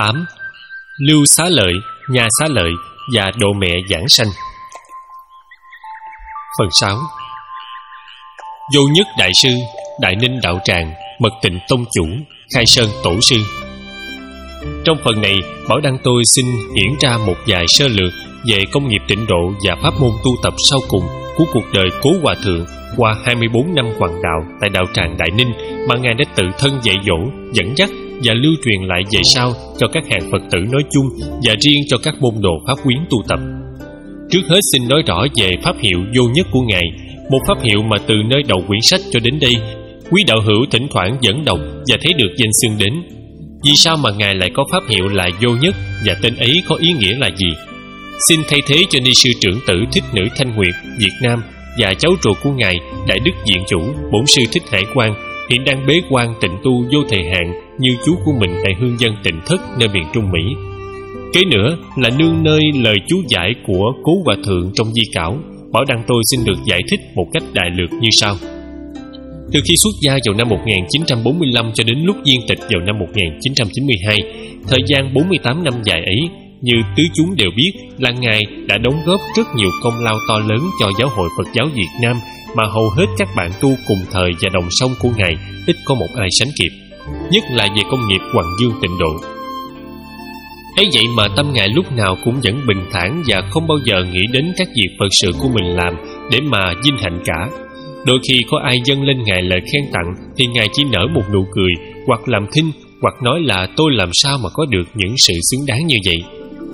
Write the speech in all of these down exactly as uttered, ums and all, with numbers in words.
tám. Lưu Xá Lợi, Nhà Xá Lợi và Độ Mẹ Giảng Sanh. Phần sáu. Vô Nhất Đại Sư, Đại Ninh Đạo Tràng, Mật Tịnh Tông Chủ, Khai Sơn Tổ Sư. Trong phần này, Bảo Đăng tôi xin hiển ra một vài sơ lược về công nghiệp tịnh độ và pháp môn tu tập sau cùng của cuộc đời Cố Hòa Thượng qua hai mươi bốn năm hoàng đạo tại đạo tràng Đại Ninh mà Ngài đã tự thân dạy dỗ, dẫn dắt và lưu truyền lại về sau cho các hàng Phật tử nói chung và riêng cho các môn đồ pháp quyến tu tập. Trước hết xin nói rõ về pháp hiệu vô nhất của Ngài, một pháp hiệu mà từ nơi đầu quyển sách cho đến đây, quý đạo hữu thỉnh thoảng vẫn đọc và thấy được danh xưng đến. Vì sao mà Ngài lại có pháp hiệu là vô nhất và tên ấy có ý nghĩa là gì? Xin thay thế cho ni sư trưởng tử Thích Nữ Thanh Nguyệt, Việt Nam và cháu ruột của Ngài, Đại Đức Viện Chủ, Bổn sư Thích Hải Quang, hiện đang bế quan tịnh tu vô thời hạn như chú của mình tại hương dân Tịnh Thất nơi miền Trung Mỹ. Kế nữa là nương nơi lời chú giải của Cố Hòa Thượng trong di cảo, Bảo Đăng tôi xin được giải thích một cách đại lược như sau. Từ khi xuất gia vào năm một nghìn chín trăm bốn mươi lăm cho đến lúc viên tịch vào năm một nghìn chín trăm chín mươi hai, thời gian bốn mươi tám năm dài ấy, như tứ chúng đều biết là Ngài đã đóng góp rất nhiều công lao to lớn cho giáo hội Phật giáo Việt Nam mà hầu hết các bạn tu cùng thời và đồng song của Ngài ít có một ai sánh kịp, nhất là về công nghiệp Hoằng Dương tịnh độ. Ấy vậy mà tâm Ngài lúc nào cũng vẫn bình thản và không bao giờ nghĩ đến các việc Phật sự của mình làm để mà vinh hạnh cả. Đôi khi có ai dâng lên Ngài lời khen tặng thì Ngài chỉ nở một nụ cười, hoặc làm thinh, hoặc nói là tôi làm sao mà có được những sự xứng đáng như vậy.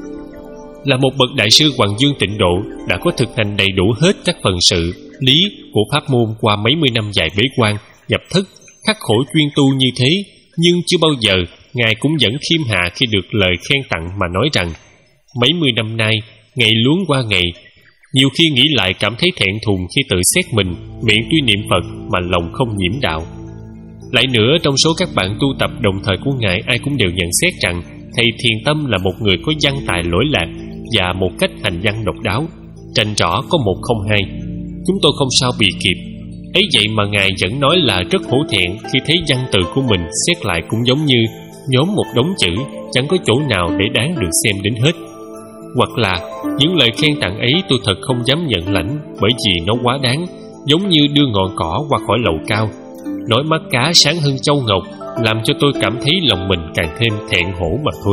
Là một bậc đại sư Hoằng Dương tịnh độ, đã có thực hành đầy đủ hết các phần sự, lý của pháp môn qua mấy mươi năm dài bế quan, nhập thất, khắc khổ chuyên tu như thế, nhưng chưa bao giờ Ngài cũng vẫn khiêm hạ khi được lời khen tặng mà nói rằng mấy mươi năm nay, ngày luống qua ngày, nhiều khi nghĩ lại cảm thấy thẹn thùng khi tự xét mình, miệng tuy niệm Phật mà lòng không nhiễm đạo. Lại nữa, trong số các bạn tu tập đồng thời của Ngài, ai cũng đều nhận xét rằng Thầy Thiền Tâm là một người có văn tài lỗi lạc và một cách hành văn độc đáo, rành rõ có một không hai. Chúng tôi không sao bì kịp. Ấy vậy mà Ngài vẫn nói là rất hổ thẹn khi thấy văn từ của mình xét lại cũng giống như nhóm một đống chữ, chẳng có chỗ nào để đáng được xem đến hết. Hoặc là những lời khen tặng ấy tôi thật không dám nhận lãnh, bởi vì nó quá đáng, giống như đưa ngọn cỏ qua khỏi lầu cao, nói mắt cá sáng hơn châu ngọc, làm cho tôi cảm thấy lòng mình càng thêm thẹn hổ mà thôi.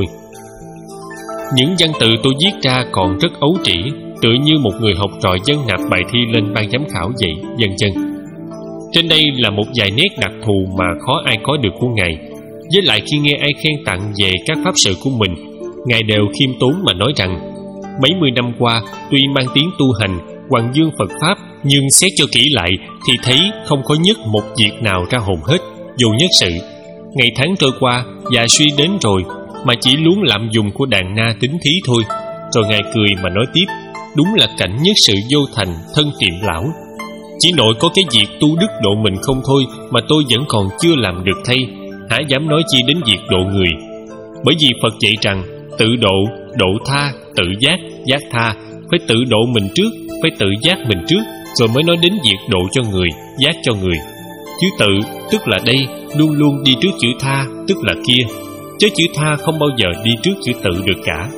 Những văn tự tôi viết ra còn rất ấu trĩ, tựa như một người học trò dân nạp bài thi lên ban giám khảo vậy, vân vân. Trên đây là một vài nét đặc thù mà khó ai có được của Ngài. Với lại khi nghe ai khen tặng về các pháp sự của mình, Ngài đều khiêm tốn mà nói rằng mấy mươi năm qua tuy mang tiếng tu hành Hoằng Dương Phật Pháp, nhưng xét cho kỹ lại thì thấy không có nhất một việc nào ra hồn hết, dù nhất sự. Ngày tháng trôi qua và suy đến rồi mà chỉ luống lạm dùng của đàn na tính thí thôi. Rồi Ngài cười mà nói tiếp, đúng là cảnh nhất sự vô thành, thân tiệm lão. Chỉ nội có cái việc tu đức độ mình không thôi mà tôi vẫn còn chưa làm được thay, hả dám nói chi đến việc độ người. Bởi vì Phật dạy rằng tự độ, độ tha, tự giác, giác tha. Phải tự độ mình trước, phải tự giác mình trước, rồi mới nói đến việc độ cho người, giác cho người. Chữ tự, tức là đây, luôn luôn đi trước chữ tha, tức là kia. Chứ chữ tha không bao giờ đi trước chữ tự được cả.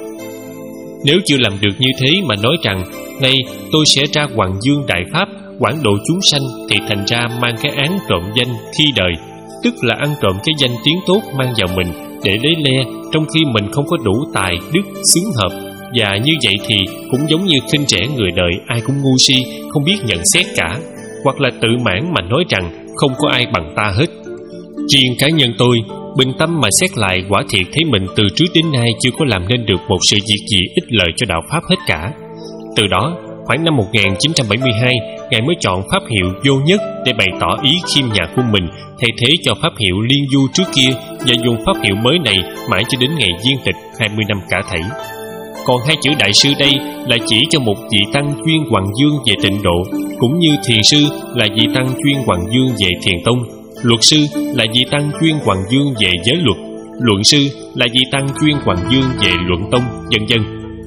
Nếu chưa làm được như thế mà nói rằng nay tôi sẽ ra Hoằng Dương Đại Pháp, quảng độ chúng sanh, thì thành ra mang cái án trộm danh khi đời, tức là ăn trộm cái danh tiếng tốt mang vào mình để lấy le, trong khi mình không có đủ tài, đức, xứng hợp. Và như vậy thì cũng giống như khinh rẻ người đời, ai cũng ngu si, không biết nhận xét cả, hoặc là tự mãn mà nói rằng không có ai bằng ta hết. Riêng cá nhân tôi, bình tâm mà xét lại, quả thiệt thấy mình từ trước đến nay chưa có làm nên được một sự việc gì ích lợi cho đạo Pháp hết cả. Từ đó, khoảng năm một nghìn chín trăm bảy mươi hai, Ngài mới chọn pháp hiệu vô nhất để bày tỏ ý khiêm nhạc của mình, thay thế cho pháp hiệu liên du trước kia, và dùng pháp hiệu mới này mãi cho đến ngày viên tịch hai mươi năm cả thảy. Còn hai chữ đại sư đây là chỉ cho một vị tăng chuyên Hoằng Dương về tịnh độ, cũng như thiền sư là vị tăng chuyên Hoằng Dương về thiền tông, luật sư là vị tăng chuyên Hoằng Dương về giới luật, luận sư là vị tăng chuyên Hoằng Dương về luận tông, vân vân.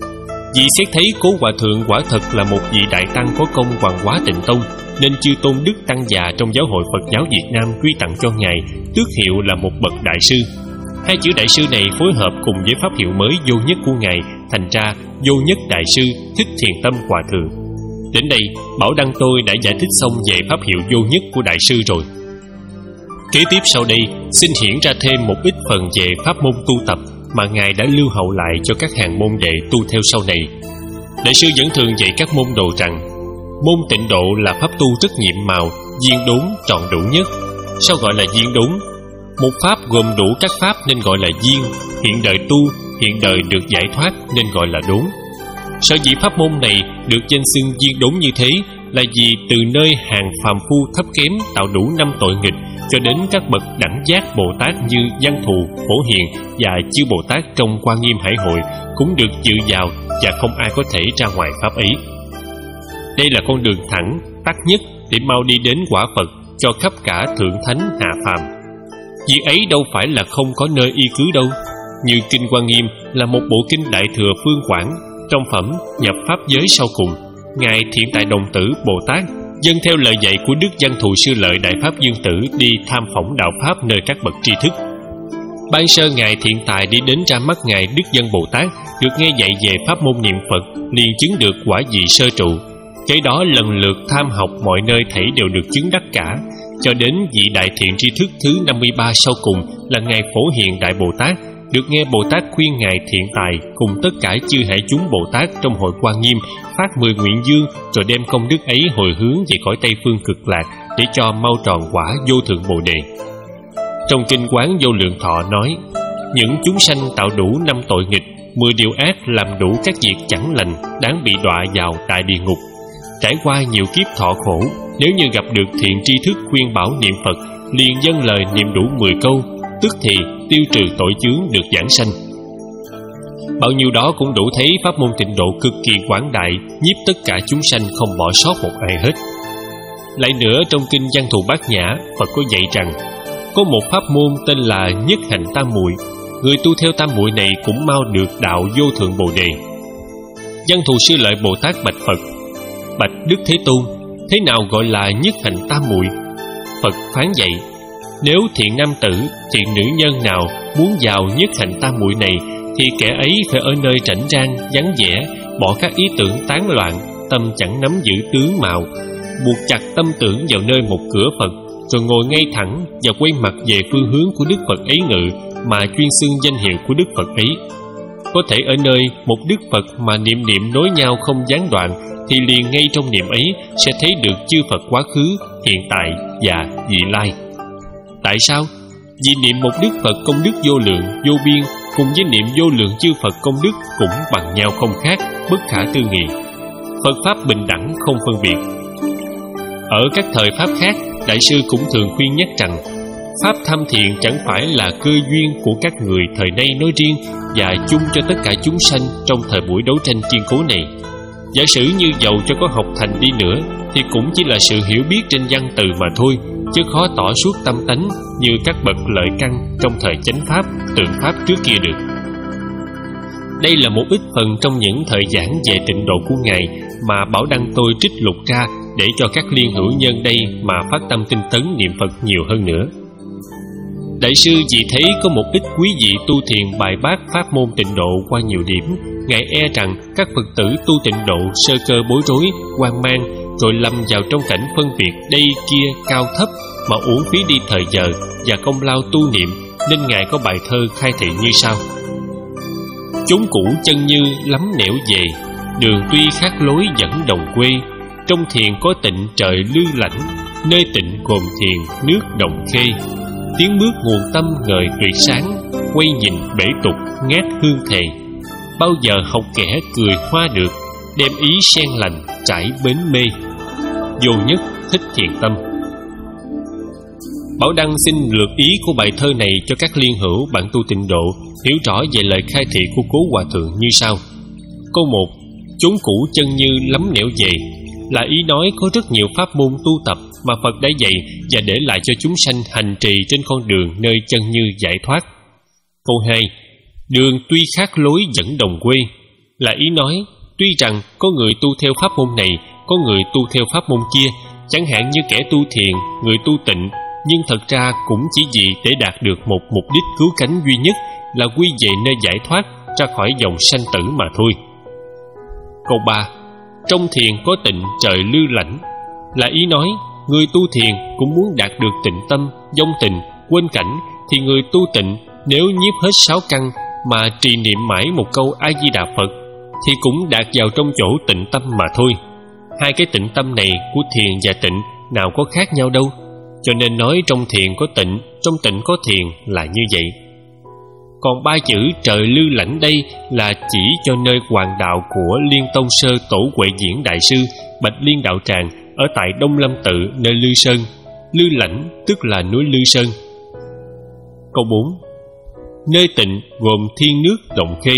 Vì xét thấy Cố Hòa Thượng quả thật là một vị đại tăng có công hoàng hóa tịnh tông, nên chư tôn đức tăng già trong giáo hội Phật giáo Việt Nam quy tặng cho Ngài tước hiệu là một bậc đại sư. Hai chữ đại sư này phối hợp cùng với pháp hiệu mới vô nhất của ngài, thành ra vô nhất đại sư Thích Thiền Tâm Hòa Thượng. Đến đây, Bảo Đăng tôi đã giải thích xong về pháp hiệu vô nhất của đại sư rồi. Kế tiếp sau đây, xin hiển ra thêm một ít phần về pháp môn tu tập mà ngài đã lưu hậu lại cho các hàng môn đệ tu theo sau này. Đại sư vẫn thường dạy các môn đồ rằng môn Tịnh Độ là pháp tu rất nhiệm màu, viên đốn trọn đủ nhất. Sao gọi là viên đốn? Một pháp gồm đủ các pháp nên gọi là viên. Hiện đời tu, hiện đời được giải thoát nên gọi là đốn. Sở dĩ pháp môn này được danh xưng viên đốn như thế là vì từ nơi hàng phàm phu thấp kém tạo đủ năm tội nghịch cho đến các bậc đẳng giác Bồ Tát như Văn Thù, Phổ Hiền và chư Bồ Tát trong Quan Nghiêm Hải Hội cũng được dự vào và không ai có thể ra ngoài pháp ấy. Đây là con đường thẳng, tắt nhất để mau đi đến quả Phật cho khắp cả thượng thánh hạ phàm. Việc ấy đâu phải là không có nơi y cứ đâu. Như Kinh Quan Nghiêm là một bộ kinh Đại Thừa Phương Quảng, trong phẩm nhập pháp giới sau cùng, ngài Thiện Tài Đồng Tử Bồ Tát dâng theo lời dạy của Đức Văn Thù Sư Lợi Đại Pháp Dương Tử đi tham phỏng đạo pháp nơi các bậc tri thức. Ban sơ ngài Thiện Tài đi đến ra mắt ngài Đức Văn Bồ Tát, được nghe dạy về pháp môn niệm Phật, liền chứng được quả vị sơ trụ. Kế đó lần lượt tham học mọi nơi thảy đều được chứng đắc cả, cho đến vị đại thiện tri thức thứ năm mươi ba sau cùng là ngài Phổ Hiền Đại Bồ Tát, được nghe Bồ Tát khuyên ngài Thiện Tài cùng tất cả chư hệ chúng Bồ Tát trong hội Quan Nghiêm phát mười nguyện dương, rồi đem công đức ấy hồi hướng về cõi Tây Phương Cực Lạc để cho mau tròn quả vô thượng Bồ Đề. Trong Kinh Quán Vô Lượng Thọ nói: những chúng sanh tạo đủ năm tội nghịch, mười điều ác, làm đủ các việc chẳng lành, đáng bị đọa vào đại địa ngục. Trải qua nhiều kiếp thọ khổ, nếu như gặp được thiện tri thức khuyên bảo niệm Phật, liền dâng lời niệm đủ mười câu, tức thì tiêu trừ tội chướng, được giảng sanh. Bao nhiêu đó cũng đủ thấy pháp môn Tịnh Độ cực kỳ quảng đại, nhiếp tất cả chúng sanh không bỏ sót một ai hết. Lại nữa, trong Kinh Văn Thù Bát Nhã, Phật có dạy rằng có một pháp môn tên là Nhất Hành Tam Muội. Người tu theo tam muội này cũng mau được đạo vô thượng Bồ Đề. Văn Thù Sư Lợi Bồ Tát bạch Phật: bạch Đức Thế Tôn, thế nào gọi là nhất hành tam muội? Phật phán dạy: nếu thiện nam tử, thiện nữ nhân nào muốn vào nhất hành tam muội này, thì kẻ ấy phải ở nơi rảnh rang, vắng vẻ, bỏ các ý tưởng tán loạn, tâm chẳng nắm giữ tướng mạo, buộc chặt tâm tưởng vào nơi một cửa Phật, rồi ngồi ngay thẳng và quay mặt về phương hướng của Đức Phật ấy ngự, mà chuyên xưng danh hiệu của Đức Phật ấy. Có thể ở nơi một Đức Phật mà niệm niệm nối nhau không gián đoạn, thì liền ngay trong niệm ấy sẽ thấy được chư Phật quá khứ, hiện tại và vị lai. Tại sao? Vì niệm một Đức Phật công đức vô lượng, vô biên, cùng với niệm vô lượng chư Phật công đức cũng bằng nhau không khác, bất khả tư nghị. Phật Pháp bình đẳng không phân biệt. Ở các thời Pháp khác, Đại sư cũng thường khuyên nhắc rằng Pháp tham thiện chẳng phải là cơ duyên của các người thời nay nói riêng, và chung cho tất cả chúng sanh trong thời buổi đấu tranh kiên cố này. Giả sử như dầu cho có học thành đi nữa, thì cũng chỉ là sự hiểu biết trên văn từ mà thôi, chứ khó tỏ suốt tâm tánh như các bậc lợi căn trong thời chánh Pháp, tượng Pháp trước kia được. Đây là một ít phần trong những thời giảng về Tịnh Độ của ngài mà Bảo Đăng tôi trích lục ra để cho các liên hữu nhân đây mà phát tâm tinh tấn niệm Phật nhiều hơn nữa. Đại sư vì thấy có một ít quý vị tu thiền bài bác pháp môn Tịnh Độ qua nhiều điểm, ngài e rằng các Phật tử tu Tịnh Độ sơ cơ bối rối, hoang mang, rồi lâm vào trong cảnh phân biệt đây kia cao thấp mà uổng phí đi thời giờ và công lao tu niệm, nên ngài có bài thơ khai thị như sau: chốn cũ chân như lắm nẻo về, đường tuy khác lối vẫn đồng quê. Trong thiền có tịnh trời lư lãnh, nơi tịnh gồm thiền nước đồng khê. Tiếng bước nguồn tâm ngời tuyệt sáng, quay nhìn bể tục ngát hương thề. Bao giờ học kẻ cười hoa được, đem ý sen lành trải bến mê. Vô nhất Thích Thiền Tâm. Bảo Đăng xin lược ý của bài thơ này cho các liên hữu bạn tu Tịnh Độ hiểu rõ về lời khai thị của Cố Hòa Thượng như sau. Câu một: chốn cũ chân như lắm nẻo về, là ý nói có rất nhiều pháp môn tu tập mà Phật đã dạy và để lại cho chúng sanh hành trì trên con đường nơi chân như giải thoát. Câu hai: đường tuy khác lối vẫn đồng quê, là ý nói tuy rằng có người tu theo pháp môn này, có người tu theo pháp môn kia, chẳng hạn như kẻ tu thiền, người tu tịnh, nhưng thật ra cũng chỉ vì để đạt được một mục đích cứu cánh duy nhất là quy về nơi giải thoát, ra khỏi dòng sanh tử mà thôi. Câu ba. Trong thiền có tịnh trời lư lãnh, là ý nói người tu thiền cũng muốn đạt được tịnh tâm, vong tình, quên cảnh, thì người tu tịnh nếu nhiếp hết sáu căn mà trì niệm mãi một câu A Di Đà Phật thì cũng đạt vào trong chỗ tịnh tâm mà thôi. Hai cái tịnh tâm này của thiền và tịnh nào có khác nhau đâu, cho nên nói trong thiền có tịnh, trong tịnh có thiền là như vậy. Còn ba chữ trời lư lãnh đây là chỉ cho nơi hoàng đạo của Liên Tông Sơ Tổ Huệ Diễn Đại Sư Bạch Liên Đạo Tràng ở tại Đông Lâm Tự nơi Lư Sơn. Lư lãnh tức là núi Lư Sơn. Câu bốn. Nơi tịnh gồm thiên nước Động Khê,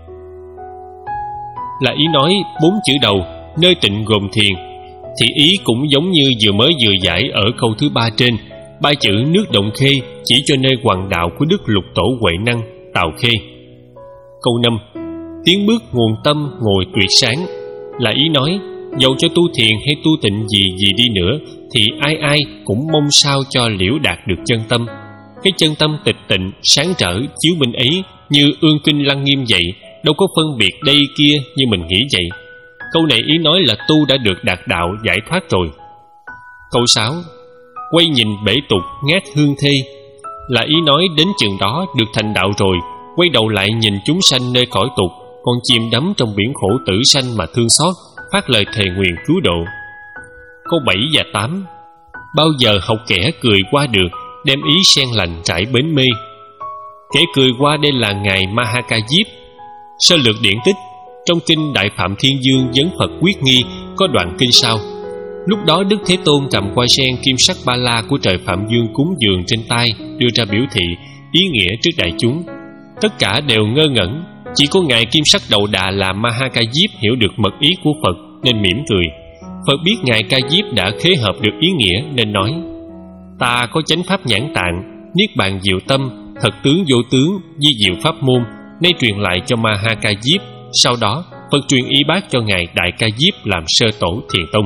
là ý nói bốn chữ đầu nơi tịnh gồm thiền, thì ý cũng giống như vừa mới vừa giải ở câu thứ ba trên. Ba chữ nước Động Khê chỉ cho nơi hoàng đạo của Đức Lục Tổ Huệ Năng Tào Khê. Câu năm. Tiến bước nguồn tâm ngồi tuyệt sáng, là ý nói dầu cho tu thiền hay tu tịnh gì gì đi nữa thì ai ai cũng mong sao cho liễu đạt được chân tâm. Cái chân tâm tịch tịnh, sáng trở, chiếu minh ấy như ương kinh lăng nghiêm vậy, đâu có phân biệt đây kia như mình nghĩ vậy. Câu này ý nói là tu đã được đạt đạo giải thoát rồi. Câu sáu. Quay nhìn bể tục ngát hương thê, là ý nói đến chừng đó được thành đạo rồi, quay đầu lại nhìn chúng sanh nơi cõi tục, còn chìm đắm trong biển khổ tử sanh mà thương xót, phát lời thề nguyện cứu độ. Câu bảy và tám. Bao giờ học kẻ cười qua được, đem ý sen lành trải bến mê. Kẻ cười qua đây là ngài Mahaka Diếp. Sơ lược điển tích. Trong kinh Đại Phạm Thiên Dương Vấn Phật Quyết Nghi có đoạn kinh sau: lúc đó Đức Thế Tôn cầm hoa sen kim sắc ba la của trời Phạm Dương cúng dường trên tay, đưa ra biểu thị ý nghĩa trước đại chúng. Tất cả đều ngơ ngẩn, chỉ có ngài kim sắc đầu đà là Mahaka Diếp hiểu được mật ý của Phật nên mỉm cười. Phật biết ngài Ca Diếp đã khế hợp được ý nghĩa nên nói: ta có chánh pháp nhãn tạng, niết bàn diệu tâm, thật tướng vô tướng, di diệu pháp môn, nay truyền lại cho Mahaka Diếp. Sau đó Phật truyền y bác cho ngài Đại Ca Diếp làm sơ tổ Thiền Tông.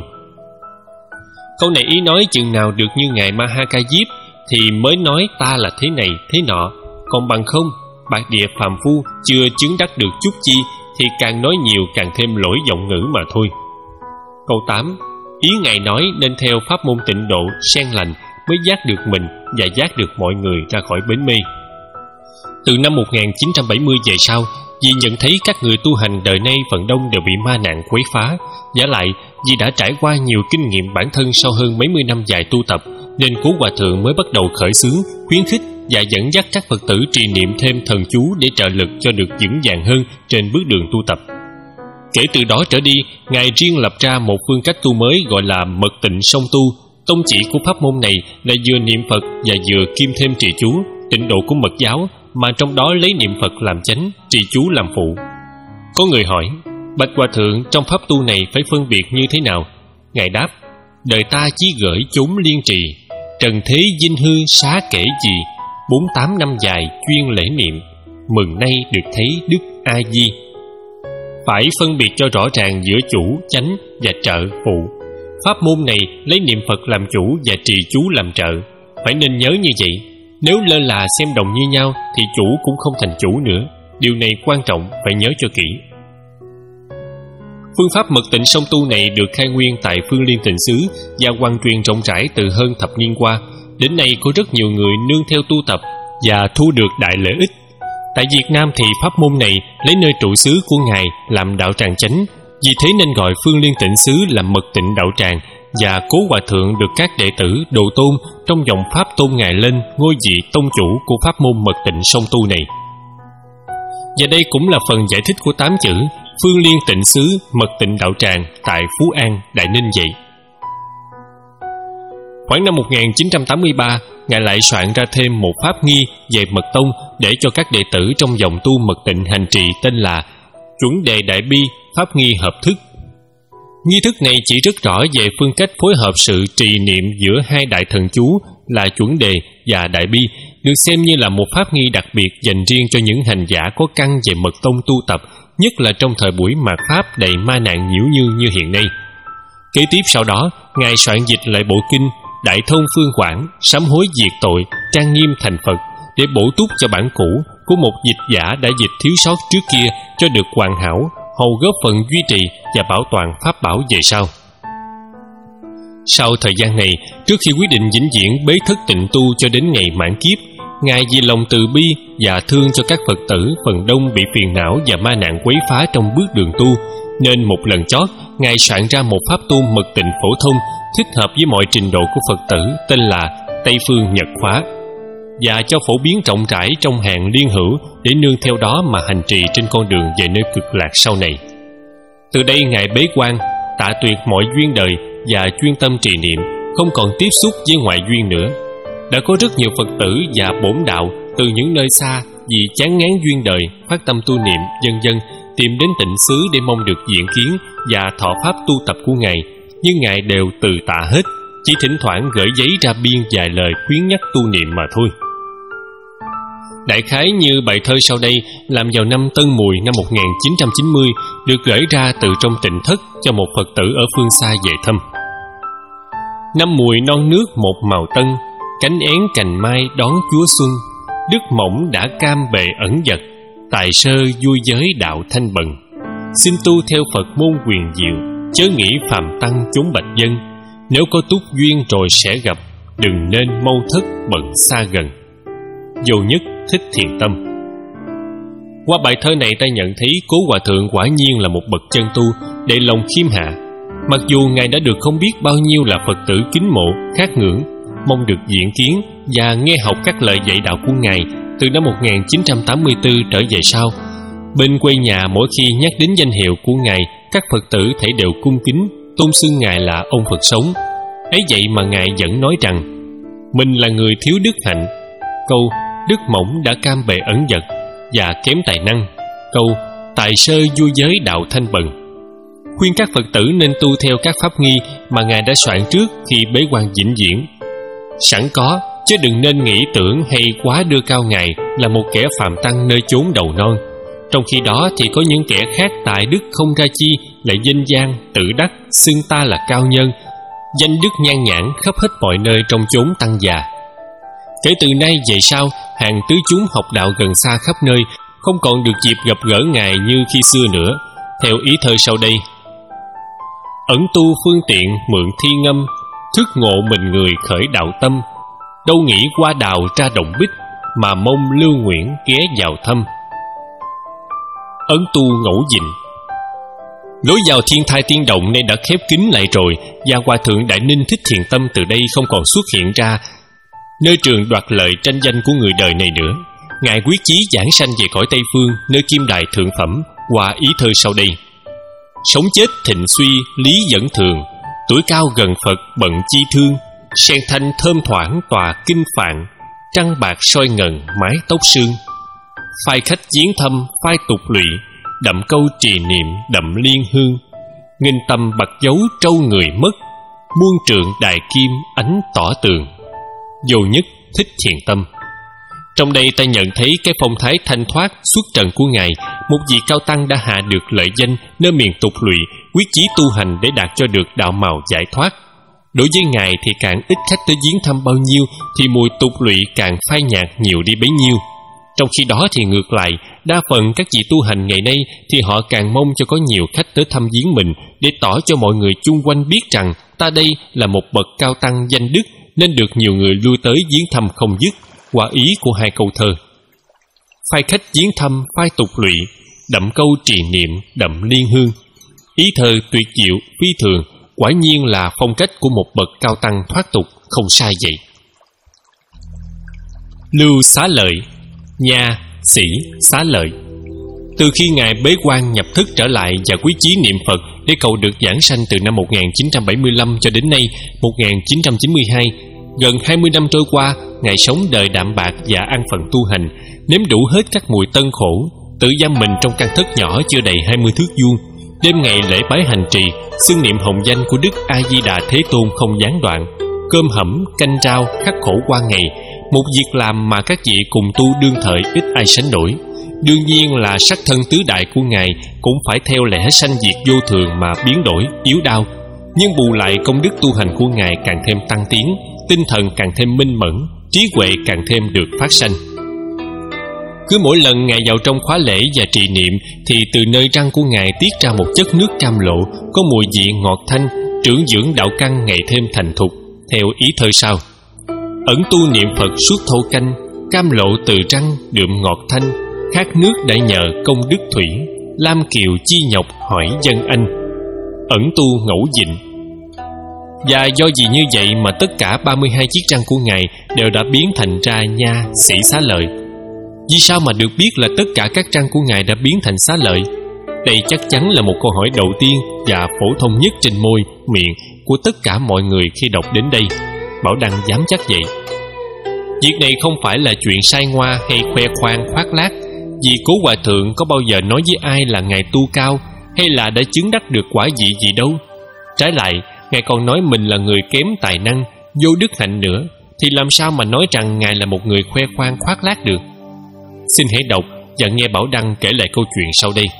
Câu này ý nói chừng nào được như ngài Mahaka Diếp thì mới nói ta là thế này thế nọ, còn bằng không bạc địa phàm phu chưa chứng đắc được chút chi thì càng nói nhiều càng thêm lỗi giọng ngữ mà thôi. Câu tám. Ý ngài nói nên theo pháp môn tịnh độ sen lành mới giác được mình và giác được mọi người ra khỏi bến mê. Từ năm một nghìn chín trăm bảy mươi về sau, vì nhận thấy các người tu hành đời nay phần đông đều bị ma nạn quấy phá, giả lại vì đã trải qua nhiều kinh nghiệm bản thân sau hơn mấy mươi năm dài tu tập, nên Cố Hòa Thượng mới bắt đầu khởi xướng, khuyến khích và dẫn dắt các Phật tử trì niệm thêm thần chú để trợ lực cho được vững vàng hơn trên bước đường tu tập. Kể từ đó trở đi, ngài riêng lập ra một phương cách tu mới gọi là mật tịnh song tu. Tông chỉ của pháp môn này là vừa niệm Phật và vừa kim thêm trì chú, tịnh độ của Mật giáo, mà trong đó lấy niệm Phật làm chánh, trì chú làm phụ. Có người hỏi: bạch Hòa Thượng, trong pháp tu này phải phân biệt như thế nào? Ngài đáp: đời ta chí gửi chốn liên trì, trần thế dinh hư xá kể gì, bốn tám năm dài chuyên lễ niệm, mừng nay được thấy Đức A Di. Phải phân biệt cho rõ ràng giữa chủ, chánh và trợ, phụ. Pháp môn này lấy niệm Phật làm chủ và trì chú làm trợ. Phải nên nhớ như vậy. Nếu lơ là xem đồng như nhau thì chủ cũng không thành chủ nữa. Điều này quan trọng, phải nhớ cho kỹ. Phương pháp mật tịnh song tu này được khai nguyên tại Phương Liên Tịnh Xứ và hoàn truyền rộng rãi từ hơn thập niên qua. Đến nay có rất nhiều người nương theo tu tập và thu được đại lợi ích. Tại Việt Nam thì pháp môn này lấy nơi trụ xứ của ngài làm đạo tràng chánh, vì thế nên gọi Phương Liên Tịnh Xứ là mật tịnh đạo tràng, và Cố Hòa Thượng được các đệ tử độ tôn trong dòng pháp tôn ngài lên ngôi vị tông chủ của pháp môn mật tịnh song tu này. Và đây cũng là phần giải thích của tám chữ Phương Liên Tịnh Xứ mật tịnh đạo tràng tại Phú An, Đại Ninh vậy. Khoảng năm một nghìn chín trăm tám mươi ba, ngài lại soạn ra thêm một pháp nghi về mật tông để cho các đệ tử trong dòng tu mật tịnh hành trì, tên là Chuẩn Đề Đại Bi Pháp Nghi Hợp Thức. Nghi thức này chỉ rất rõ về phương cách phối hợp sự trì niệm giữa hai đại thần chú là Chuẩn Đề và Đại Bi, được xem như là một pháp nghi đặc biệt dành riêng cho những hành giả có căn về mật tông tu tập, nhất là trong thời buổi mạt pháp đầy ma nạn nhiễu như như hiện nay. Kế tiếp sau đó, ngài soạn dịch lại bộ kinh đại thông phương quảng, sám hối diệt tội, trang nghiêm thành Phật, để bổ túc cho bản cũ của một dịch giả đã dịch thiếu sót trước kia cho được hoàn hảo, hầu góp phần duy trì và bảo toàn pháp bảo về sau. Sau thời gian này, trước khi quyết định vĩnh viễn bế thất tịnh tu cho đến ngày mãn kiếp, Ngài vì lòng từ bi và thương cho các Phật tử phần đông bị phiền não và ma nạn quấy phá trong bước đường tu, nên một lần chót Ngài soạn ra một pháp tu mật tịnh phổ thông thích hợp với mọi trình độ của Phật tử, tên là Tây Phương Nhật Khóa, và cho phổ biến rộng rãi trong hàng liên hữu để nương theo đó mà hành trì trên con đường về nơi cực lạc sau này. Từ đây Ngài bế quan, tạ tuyệt mọi duyên đời và chuyên tâm trì niệm, không còn tiếp xúc với ngoại duyên nữa. Đã có rất nhiều Phật tử và bổn đạo từ những nơi xa vì chán ngán duyên đời, phát tâm tu niệm, vân vân tìm đến tịnh xứ để mong được diện kiến và thọ pháp tu tập của Ngài, nhưng Ngài đều từ tạ hết, chỉ thỉnh thoảng gửi giấy ra biên vài lời khuyến nhắc tu niệm mà thôi. Đại khái như bài thơ sau đây làm vào năm Tân Mùi năm một nghìn chín trăm chín mươi, được gửi ra từ trong tịnh thất cho một Phật tử ở phương xa về thăm. Năm Mùi non nước một màu tân, cánh én cành mai đón Chúa xuân. Đức mỏng đã cam bề ẩn dật, tài sơ vui giới đạo thanh bần. Xin tu theo Phật môn quyền diệu, chớ nghĩ phàm tăng chốn bạch dân. Nếu có túc duyên rồi sẽ gặp, đừng nên mâu thất bận xa gần. Vô Nhất, Thích Thiền Tâm. Qua bài thơ này ta nhận thấy Cố Hòa Thượng quả nhiên là một bậc chân tu, đầy lòng khiêm hạ. Mặc dù Ngài đã được không biết bao nhiêu là Phật tử kính mộ, khát ngưỡng, mong được diện kiến và nghe học các lời dạy đạo của Ngài từ năm một nghìn chín trăm tám mươi tư trở về sau. Bên quê nhà mỗi khi nhắc đến danh hiệu của Ngài, các Phật tử thảy đều cung kính, tôn xưng Ngài là ông Phật sống. Ấy vậy mà Ngài vẫn nói rằng mình là người thiếu đức hạnh. Câu đức mỏng đã cam bề ẩn dật và kém tài năng. Câu tài sơ vui giới đạo thanh bần. Khuyên các Phật tử nên tu theo các pháp nghi mà Ngài đã soạn trước khi bế quan vĩnh viễn. Sẵn có, chứ đừng nên nghĩ tưởng hay quá đưa cao Ngài là một kẻ phàm tăng nơi chốn đầu non. Trong khi đó thì có những kẻ khác tài đức không ra chi, lại danh gian, tự đắc, xưng ta là cao nhân, danh đức nhan nhản khắp hết mọi nơi trong chốn tăng già. Kể từ nay về sau, hàng tứ chúng học đạo gần xa khắp nơi không còn được dịp gặp gỡ Ngài như khi xưa nữa. Theo ý thơ sau đây: ẩn tu phương tiện mượn thi ngâm, thức ngộ mình người khởi đạo tâm. Đâu nghĩ qua đào ra đồng bích, mà mong lưu nguyện ghé vào thăm. Ấn tu ngẫu dình. Lối vào thiên thai tiên động nay đã khép kín lại rồi, và Hòa Thượng Đại Ninh Thích Thiền Tâm từ đây không còn xuất hiện ra nơi trường đoạt lợi tranh danh của người đời này nữa. Ngài quyết chí giảng sanh về cõi Tây Phương, nơi kim đài thượng phẩm, qua ý thơ sau đây: sống chết thịnh suy lý dẫn thường, tuổi cao gần Phật bận chi thương. Sen thanh thơm thoảng tòa kinh phạn, trăng bạc soi ngần mái tóc sương. Phai khách viếng thăm phai tục lụy, đậm câu trì niệm đậm liên hương. Nghìn tâm bạc dấu trâu người mất, muôn trượng đài kim ánh tỏ tường. Vô Nhất, Thích Thiền Tâm. Trong đây ta nhận thấy cái phong thái thanh thoát xuất trần của Ngài, một vị cao tăng đã hạ được lợi danh nơi miền tục lụy, quyết chí tu hành để đạt cho được đạo màu giải thoát. Đối với Ngài thì càng ít khách tới viếng thăm bao nhiêu thì mùi tục lụy càng phai nhạt nhiều đi bấy nhiêu. Trong khi đó thì ngược lại, đa phần các vị tu hành ngày nay thì họ càng mong cho có nhiều khách tới thăm viếng mình, để tỏ cho mọi người chung quanh biết rằng ta đây là một bậc cao tăng danh đức, nên được nhiều người lui tới viếng thăm không dứt. Qua ý của hai câu thơ: phai khách viếng thăm phai tục lụy, đậm câu trì niệm đậm liên hương. Ý thơ tuyệt diệu phi thường, quả nhiên là phong cách của một bậc cao tăng thoát tục, không sai vậy. Lưu Xá Lợi, nha sĩ Xá Lợi. Từ khi Ngài bế quan nhập thức trở lại và quyết chí niệm Phật để cầu được giảng sanh từ năm một nghìn chín trăm bảy mươi lăm cho đến nay một nghìn chín trăm chín mươi hai, gần hai mươi năm trôi qua, Ngài sống đời đạm bạc và an phận tu hành, nếm đủ hết các mùi tân khổ, tự giam mình trong căn thất nhỏ chưa đầy hai mươi thước vuông. Đêm ngày lễ bái hành trì, xưng niệm hồng danh của Đức A Di Đà Thế Tôn không gián đoạn. Cơm hẩm canh rau khắc khổ qua ngày, một việc làm mà các vị cùng tu đương thời ít ai sánh nổi. Đương nhiên là sắc thân tứ đại của Ngài cũng phải theo lẽ sanh diệt vô thường mà biến đổi, yếu đau. Nhưng bù lại công đức tu hành của Ngài càng thêm tăng tiến, tinh thần càng thêm minh mẫn, trí huệ càng thêm được phát sanh. Cứ mỗi lần Ngài vào trong khóa lễ và trì niệm thì từ nơi răng của Ngài tiết ra một chất nước cam lộ có mùi vị ngọt thanh, trưởng dưỡng đạo căn ngày thêm thành thục. Theo ý thơ sau: ẩn tu niệm Phật suốt thâu canh, cam lộ từ răng đượm ngọt thanh, khát nước đã nhờ công đức thủy, lam kiều chi nhọc hỏi dân anh. Ẩn tu ngẫu dịnh. Và do gì như vậy mà tất cả ba mươi hai chiếc răng của Ngài đều đã biến thành ra nha sĩ xá lợi. Vì sao mà được biết là tất cả các răng của Ngài đã biến thành xá lợi? Đây chắc chắn là một câu hỏi đầu tiên và phổ thông nhất trên môi, miệng của tất cả mọi người khi đọc đến đây. Bảo Đăng dám chắc vậy. Việc này không phải là chuyện sai ngoa hay khoe khoang khoác lác, vì Cố Hòa Thượng có bao giờ nói với ai là Ngài tu cao hay là đã chứng đắc được quả vị gì đâu. Trái lại, Ngài còn nói mình là người kém tài năng, vô đức hạnh nữa, thì làm sao mà nói rằng Ngài là một người khoe khoang khoác lác được? Xin hãy đọc và nghe Bảo Đăng kể lại câu chuyện sau đây.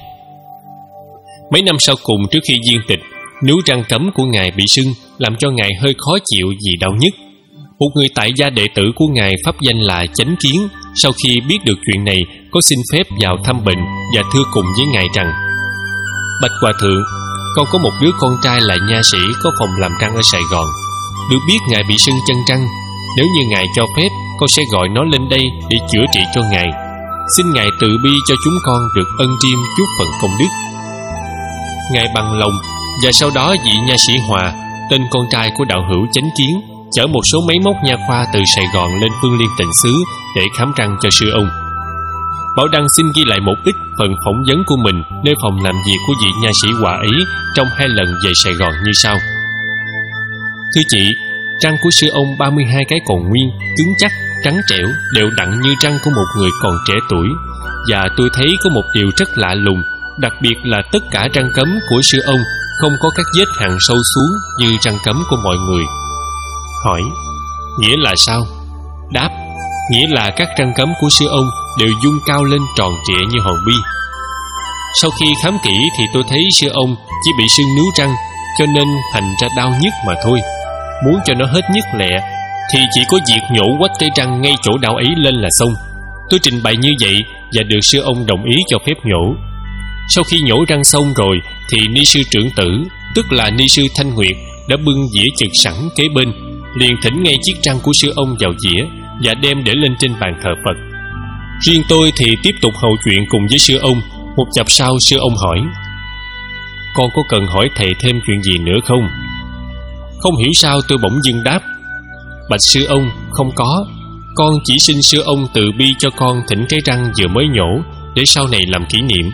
Mấy năm sau cùng trước khi viên tịch, níu răng cấm của Ngài bị sưng, làm cho Ngài hơi khó chịu vì đau nhức. Một người tại gia đệ tử của Ngài pháp danh là Chánh Kiến, sau khi biết được chuyện này, có xin phép vào thăm bệnh và thưa cùng với Ngài rằng: bạch Hòa Thượng, con có một đứa con trai là nha sĩ có phòng làm răng ở Sài Gòn. Được biết Ngài bị sưng chân răng. Nếu như Ngài cho phép, con sẽ gọi nó lên đây để chữa trị cho Ngài. Xin Ngài từ bi cho chúng con được ân riêng chút phần công đức. Ngài bằng lòng, và sau đó vị nha sĩ Hòa, tên con trai của đạo hữu Chánh Kiến, chở một số máy móc nha khoa từ Sài Gòn lên Phương Liên Tịnh xứ để khám răng cho sư ông. Bảo Đăng xin ghi lại một ít phần phỏng vấn của mình nơi phòng làm việc của vị nha sĩ Hòa ấy trong hai lần về Sài Gòn như sau. Thưa chị, răng của sư ông ba mươi hai cái còn nguyên, cứng chắc, trắng trẻo, đều đặn như răng của một người còn trẻ tuổi. Và tôi thấy có một điều rất lạ lùng, đặc biệt là tất cả răng cấm của sư ông không có các vết hằn sâu xuống như răng cấm của mọi người. Hỏi: nghĩa là sao? Đáp: nghĩa là các răng cấm của sư ông đều dung cao lên tròn trịa như hòn bi. Sau khi khám kỹ thì tôi thấy sư ông chỉ bị sưng níu răng, cho nên thành ra đau nhức mà thôi. Muốn cho nó hết nhức lẹ thì chỉ có việc nhổ quách cái răng ngay chỗ đau ấy lên là xong. Tôi trình bày như vậy và được sư ông đồng ý cho phép nhổ. Sau khi nhổ răng xong rồi thì ni sư trưởng tử, tức là ni sư Thanh Nguyệt, đã bưng dĩa chực sẵn kế bên, liền thỉnh ngay chiếc răng của sư ông vào dĩa và đem để lên trên bàn thờ Phật. Riêng tôi thì tiếp tục hầu chuyện cùng với sư ông. Một chập sau sư ông hỏi: con có cần hỏi thầy thêm chuyện gì nữa không? Không hiểu sao tôi bỗng dưng đáp: bạch sư ông, không có. Con chỉ xin sư ông từ bi cho con thỉnh cái răng vừa mới nhổ để sau này làm kỷ niệm.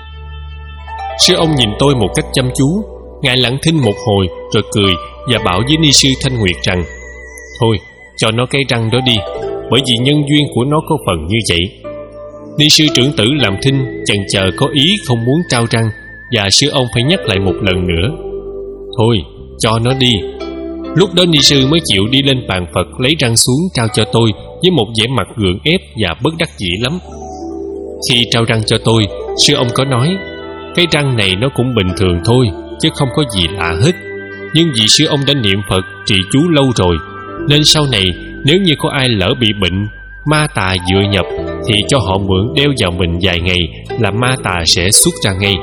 Sư ông nhìn tôi một cách chăm chú. Ngài lặng thinh một hồi rồi cười và bảo với ni sư Thanh Nguyệt rằng: thôi, cho nó cái răng đó đi, bởi vì nhân duyên của nó có phần như vậy. Ni sư trưởng tử làm thinh, chần chờ có ý không muốn trao răng, và sư ông phải nhắc lại một lần nữa: thôi, cho nó đi. Lúc đó ni sư mới chịu đi lên bàn Phật lấy răng xuống trao cho tôi với một vẻ mặt gượng ép và bất đắc dĩ lắm. Khi trao răng cho tôi, sư ông có nói: cái răng này nó cũng bình thường thôi, chứ không có gì lạ hết. Nhưng vì sư ông đã niệm Phật trì chú lâu rồi, nên sau này nếu như có ai lỡ bị bệnh, ma tà dựa nhập, thì cho họ mượn đeo vào mình vài ngày là ma tà sẽ xuất ra ngay.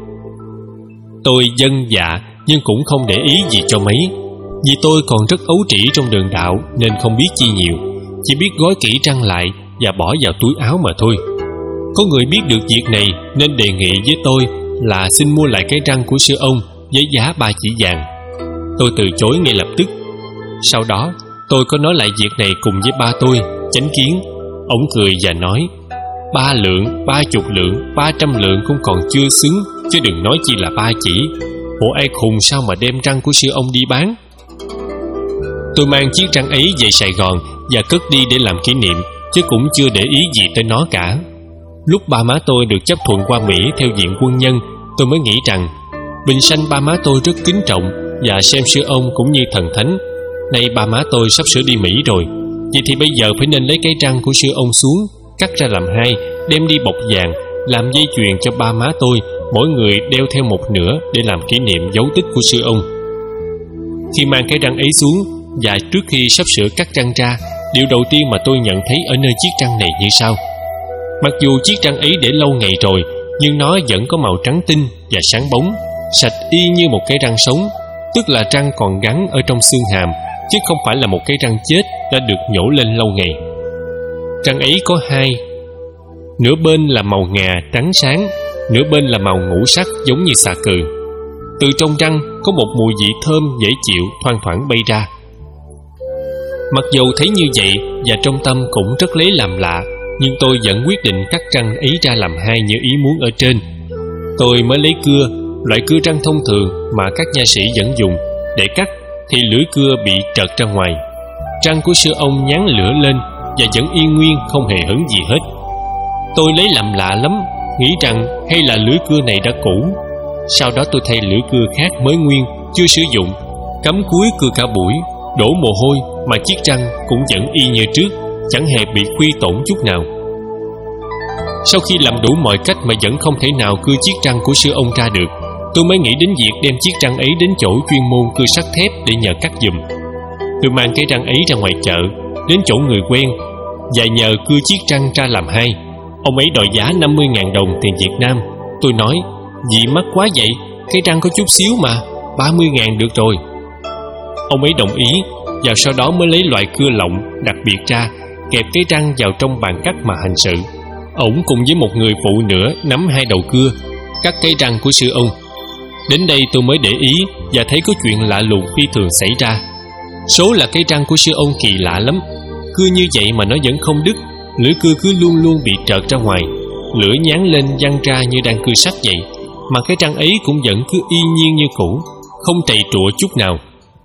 Tôi vâng dạ, nhưng cũng không để ý gì cho mấy. Vì tôi còn rất ấu trĩ trong đường đạo nên không biết chi nhiều, chỉ biết gói kỹ răng lại và bỏ vào túi áo mà thôi. Có người biết được việc này nên đề nghị với tôi là xin mua lại cái răng của sư ông với giá ba chỉ vàng. Tôi từ chối ngay lập tức. Sau đó tôi có nói lại việc này cùng với ba tôi, Chánh Kiến. Ông cười và nói: ba lượng, ba chục lượng, ba trăm lượng cũng còn chưa xứng, chứ đừng nói chi là ba chỉ. Bộ ai khùng sao mà đem răng của sư ông đi bán. Tôi mang chiếc răng ấy về Sài Gòn và cất đi để làm kỷ niệm, chứ cũng chưa để ý gì tới nó cả. Lúc ba má tôi được chấp thuận qua Mỹ theo diện quân nhân, tôi mới nghĩ rằng bình sanh ba má tôi rất kính trọng và xem sư ông cũng như thần thánh. Nay ba má tôi sắp sửa đi Mỹ rồi, vậy thì bây giờ phải nên lấy cái răng của sư ông xuống, cắt ra làm hai, đem đi bọc vàng, làm dây chuyền cho ba má tôi, mỗi người đeo theo một nửa để làm kỷ niệm dấu tích của sư ông. Khi mang cái răng ấy xuống, Và trước khi sắp sửa cắt răng ra, điều đầu tiên mà tôi nhận thấy ở nơi chiếc răng này như sau. Mặc dù chiếc răng ấy để lâu ngày rồi, nhưng nó vẫn có màu trắng tinh và sáng bóng, sạch y như một cái răng sống, tức là răng còn gắn ở trong xương hàm, chứ không phải là một cái răng chết đã được nhổ lên lâu ngày. Răng ấy có hai, nửa bên là màu ngà trắng sáng, nửa bên là màu ngũ sắc giống như xà cừ. Từ trong răng có một mùi vị thơm dễ chịu thoang thoảng bay ra. Mặc dù thấy như vậy và trong tâm cũng rất lấy làm lạ, nhưng tôi vẫn quyết định cắt răng ấy ra làm hai như ý muốn ở trên. Tôi mới lấy cưa, loại cưa răng thông thường mà các nha sĩ vẫn dùng, để cắt thì lưỡi cưa bị trật ra ngoài. Răng của sư ông nhán lửa lên và vẫn y nguyên, không hề hấn gì hết. Tôi lấy làm lạ lắm, nghĩ rằng hay là lưỡi cưa này đã cũ. Sau đó tôi thay lưỡi cưa khác mới nguyên, chưa sử dụng, cắm cúi cưa cả buổi, đổ mồ hôi mà chiếc răng cũng vẫn y như trước, chẳng hề bị khuy tổn chút nào. Sau khi làm đủ mọi cách mà vẫn không thể nào cưa chiếc răng của sư ông ra được, tôi mới nghĩ đến việc đem chiếc răng ấy đến chỗ chuyên môn cưa sắt thép để nhờ cắt giùm. Tôi mang cái răng ấy ra ngoài chợ, đến chỗ người quen và nhờ cưa chiếc răng ra làm hai. Ông ấy đòi giá năm mươi ngàn đồng tiền Việt Nam. Tôi nói, gì mắc quá vậy, cái răng có chút xíu mà, ba mươi ngàn được rồi. Ông ấy đồng ý, và sau đó mới lấy loại cưa lọng đặc biệt ra, kẹp cái răng vào trong bàn cắt mà hành sự. Ổng cùng với một người phụ nữa nắm hai đầu cưa, cắt cái răng của sư ông. Đến đây tôi mới để ý và thấy có chuyện lạ lùng phi thường xảy ra. Số là cái răng của sư ông kỳ lạ lắm, cưa như vậy mà nó vẫn không đứt, lưỡi cưa cứ luôn luôn bị trợt ra ngoài, lưỡi nhán lên văng ra như đang cưa sắt vậy, mà cái răng ấy cũng vẫn cứ y nhiên như cũ, không trầy trụa chút nào.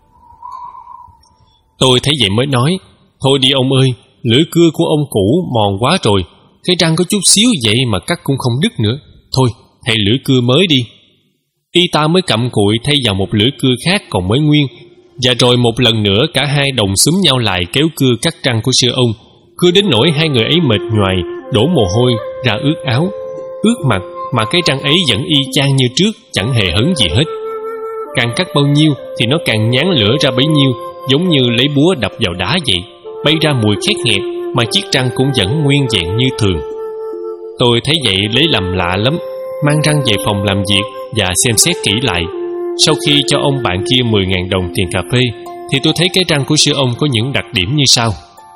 Tôi thấy vậy mới nói, thôi đi ông ơi, lưỡi cưa của ông cũ mòn quá rồi, cái răng có chút xíu vậy mà cắt cũng không đứt nữa, thôi thay lưỡi cưa mới đi. Y ta mới cặm cụi thay vào một lưỡi cưa khác còn mới nguyên, và rồi một lần nữa cả hai đồng xúm nhau lại kéo cưa cắt răng của sư ông, cưa đến nỗi hai người ấy mệt nhoài, đổ mồ hôi ra ướt áo, ướt mặt, mà cái răng ấy vẫn y chang như trước, chẳng hề hấn gì hết. Càng cắt bao nhiêu thì nó càng nhán lửa ra bấy nhiêu, giống như lấy búa đập vào đá vậy, bay ra mùi khét nghẹt, mà chiếc răng cũng vẫn nguyên vẹn như thường. Tôi thấy vậy lấy làm lạ lắm, mang răng về phòng làm việc và xem xét kỹ lại. Sau khi cho ông bạn kia mười ngàn đồng tiền cà phê, thì tôi thấy cái răng của sư ông có những đặc điểm như sau.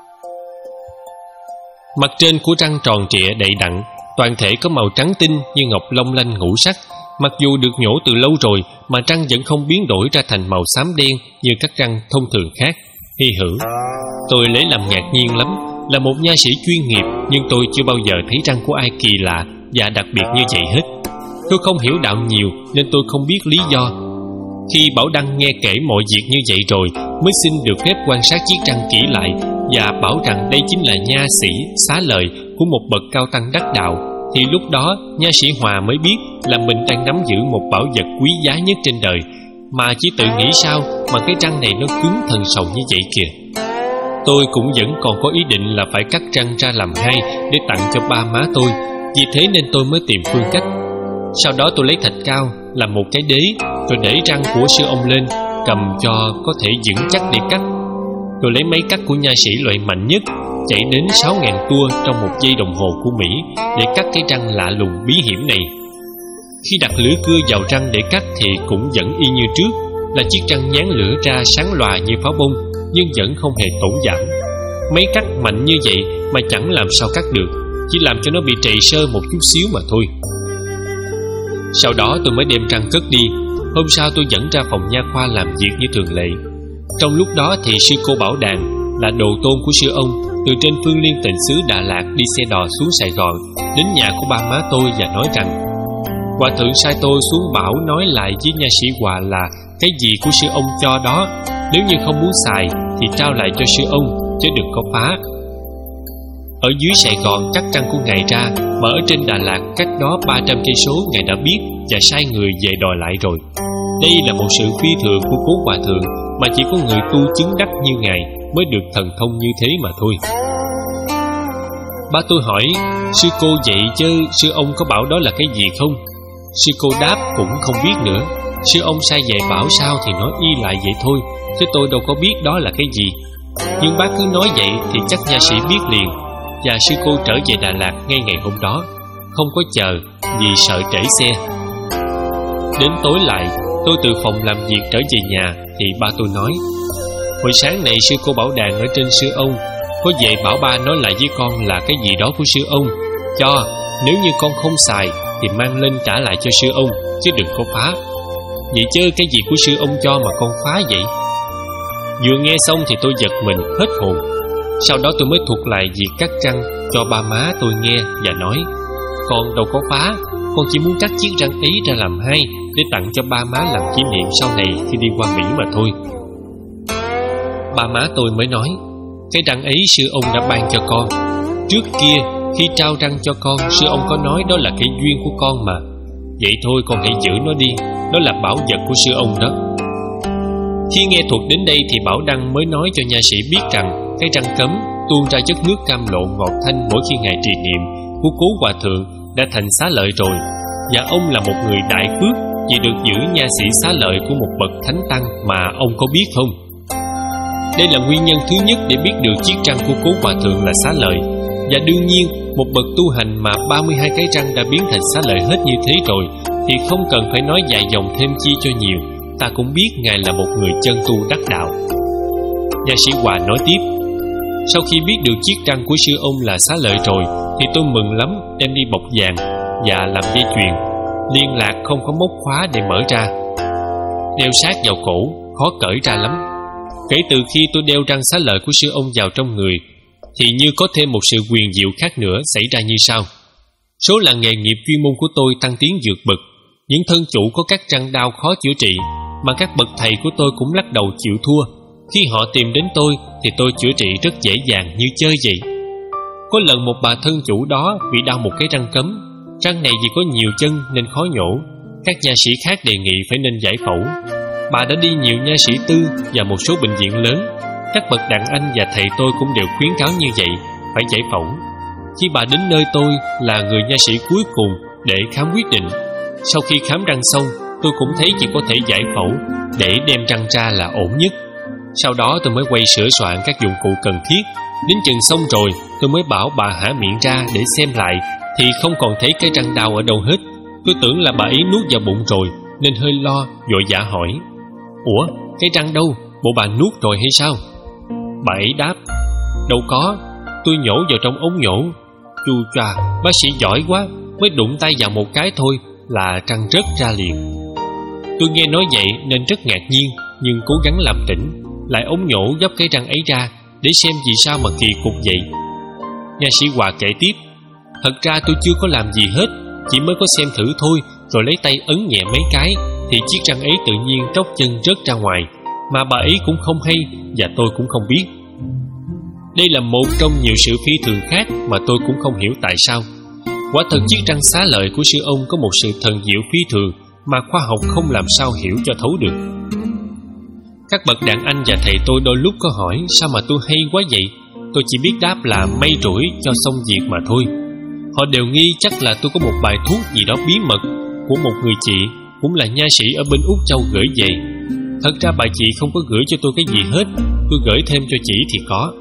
Mặt trên của răng tròn trịa đầy đặn, toàn thể có màu trắng tinh như ngọc long lanh ngũ sắc. Mặc dù được nhổ từ lâu rồi mà răng vẫn không biến đổi ra thành màu xám đen như các răng thông thường khác. Hy hữu. Tôi lấy làm ngạc nhiên lắm. Là một nha sĩ chuyên nghiệp, nhưng tôi chưa bao giờ thấy răng của ai kỳ lạ và đặc biệt như vậy hết. Tôi không hiểu đạo nhiều nên tôi không biết lý do. Khi Bảo Đăng nghe kể mọi việc như vậy rồi, mới xin được phép quan sát chiếc răng kỹ lại và bảo rằng đây chính là nha sĩ xá lợi của một bậc cao tăng đắc đạo. Thì lúc đó nha sĩ Hòa mới biết là mình đang nắm giữ một bảo vật quý giá nhất trên đời, mà chỉ tự nghĩ sao mà cái răng này nó cứng thần sầu như vậy kìa. Tôi cũng vẫn còn có ý định là phải cắt răng ra làm hai để tặng cho ba má tôi. Vì thế nên tôi mới tìm phương cách. Sau đó tôi lấy thạch cao làm một cái đế, rồi để răng của sư ông lên, cầm cho có thể vững chắc để cắt. Rồi lấy máy cắt của nha sĩ loại mạnh nhất, chạy đến sáu ngàn tua trong một giây đồng hồ của Mỹ để cắt cái răng lạ lùng bí hiểm này. Khi đặt lưỡi cưa vào răng để cắt thì cũng vẫn y như trước, là chiếc răng nhán lửa ra sáng lòa như pháo bông, nhưng vẫn không hề tổn giảm. Máy cắt mạnh như vậy mà chẳng làm sao cắt được, chỉ làm cho nó bị trầy sơ một chút xíu mà thôi. Sau đó tôi mới đem răng cất đi. Hôm sau tôi dẫn ra phòng nha khoa làm việc như thường lệ. Trong lúc đó thì sư cô Bảo Đàn, là đồ tôn của sư ông, từ trên Phương Liên Tịnh xứ Đà Lạt đi xe đò xuống Sài Gòn, đến nhà của ba má tôi và nói rằng Hòa thượng sai tôi xuống bảo nói lại với nha sĩ Hòa là cái gì của sư ông cho đó, nếu như không muốn xài thì trao lại cho sư ông, chứ đừng có phá. Ở dưới Sài Gòn cắt răng của ngài ra, mà ở trên Đà Lạt cách đó ba trăm cây số ngài đã biết và sai người về đòi lại rồi. Đây là một sự phi thường của cố hòa thượng mà chỉ có người tu chứng đắc như ngài mới được thần thông như thế mà thôi. Ba tôi hỏi sư cô vậy chứ sư ông có bảo đó là cái gì không? Sư cô đáp cũng không biết nữa. Sư ông sai dạy bảo sao thì nói y lại vậy thôi, chứ tôi đâu có biết đó là cái gì. Nhưng bác cứ nói vậy thì chắc nha sĩ biết liền. Và sư cô trở về Đà Lạt ngay ngày hôm đó, không có chờ vì sợ trễ xe. Đến tối lại, tôi từ phòng làm việc trở về nhà thì ba tôi nói: hồi sáng này sư cô bảo đàn ở trên sư ông có về bảo ba nói lại với con là cái gì đó của sư ông, cho nếu như con không xài thì mang lên trả lại cho sư ông, chứ đừng có phá. Vậy chứ cái gì của sư ông cho mà con phá vậy? Vừa nghe xong thì tôi giật mình hết hồn. Sau đó tôi mới thuật lại việc cắt răng cho ba má tôi nghe và nói: con đâu có phá, con chỉ muốn cắt chiếc răng ấy ra làm hai để tặng cho ba má làm kỷ niệm sau này khi đi qua Mỹ mà thôi. Ba má tôi mới nói: cái răng ấy sư ông đã ban cho con. Trước kia khi trao răng cho con, sư ông có nói đó là cái duyên của con mà. Vậy thôi con hãy giữ nó đi, đó là bảo vật của sư ông đó. Khi nghe thuật đến đây thì Bảo Đăng mới nói cho nha sĩ biết rằng cái răng cấm tuôn ra chất nước cam lộ ngọt thanh mỗi khi ngày trì niệm của cố hòa thượng đã thành xá lợi rồi, và ông là một người đại phước vì được giữ nha sĩ xá lợi của một bậc thánh tăng mà ông có biết không? Đây là nguyên nhân thứ nhất để biết được chiếc răng của cố hòa thượng là xá lợi. Và đương nhiên, một bậc tu hành mà ba mươi hai cái răng đã biến thành xá lợi hết như thế rồi thì không cần phải nói dài dòng thêm chi cho nhiều, ta cũng biết Ngài là một người chân tu đắc đạo. Nha sĩ Hòa nói tiếp: sau khi biết được chiếc răng của sư ông là xá lợi rồi thì tôi mừng lắm, đem đi bọc vàng và làm dây chuyền, liên lạc không có móc khóa để mở ra, đeo sát vào cổ, khó cởi ra lắm. Kể từ khi tôi đeo răng xá lợi của sư ông vào trong người thì như có thêm một sự quyền diệu khác nữa xảy ra như sau. Số là nghề nghiệp chuyên môn của tôi tăng tiến vượt bậc. Những thân chủ có các răng đau khó chữa trị mà các bậc thầy của tôi cũng lắc đầu chịu thua. Khi họ tìm đến tôi thì tôi chữa trị rất dễ dàng như chơi vậy. Có lần một bà thân chủ đó bị đau một cái răng cấm. Răng này vì có nhiều chân nên khó nhổ. Các nha sĩ khác đề nghị phải nên giải phẫu. Bà đã đi nhiều nha sĩ tư và một số bệnh viện lớn. Các bậc đàn anh và thầy tôi cũng đều khuyến cáo như vậy, phải giải phẫu. Khi bà đến nơi tôi là người nha sĩ cuối cùng để khám quyết định. Sau khi khám răng xong, tôi cũng thấy chỉ có thể giải phẫu để đem răng ra là ổn nhất. Sau đó tôi mới quay sửa soạn các dụng cụ cần thiết. Đến chừng xong rồi, tôi mới bảo bà hả miệng ra để xem lại thì không còn thấy cái răng đau ở đâu hết. Tôi tưởng là bà ấy nuốt vào bụng rồi nên hơi lo, vội vã hỏi: ủa, cái răng đâu? Bộ bà nuốt rồi hay sao? Bà ấy đáp: đâu có, tôi nhổ vào trong ống nhổ. Chu choa, bác sĩ giỏi quá, mới đụng tay vào một cái thôi là răng rớt ra liền. Tôi nghe nói vậy nên rất ngạc nhiên, nhưng cố gắng làm tỉnh, lại ống nhổ gấp cái răng ấy ra để xem vì sao mà kỳ cục vậy. Nha sĩ Hòa kể tiếp: thật ra tôi chưa có làm gì hết, chỉ mới có xem thử thôi, rồi lấy tay ấn nhẹ mấy cái thì chiếc răng ấy tự nhiên tróc chân rớt ra ngoài, mà bà ấy cũng không hay và tôi cũng không biết. Đây là một trong nhiều sự phi thường khác mà tôi cũng không hiểu tại sao. Quả thật chiếc răng xá lợi của sư ông có một sự thần diệu phi thường mà khoa học không làm sao hiểu cho thấu được. Các bậc đàn anh và thầy tôi đôi lúc có hỏi sao mà tôi hay quá vậy. Tôi chỉ biết đáp là may rủi cho xong việc mà thôi. Họ đều nghi chắc là tôi có một bài thuốc gì đó bí mật của một người chị cũng là nha sĩ ở bên Úc Châu gửi về. Thật ra bà chị không có gửi cho tôi cái gì hết, tôi gửi thêm cho chị thì có.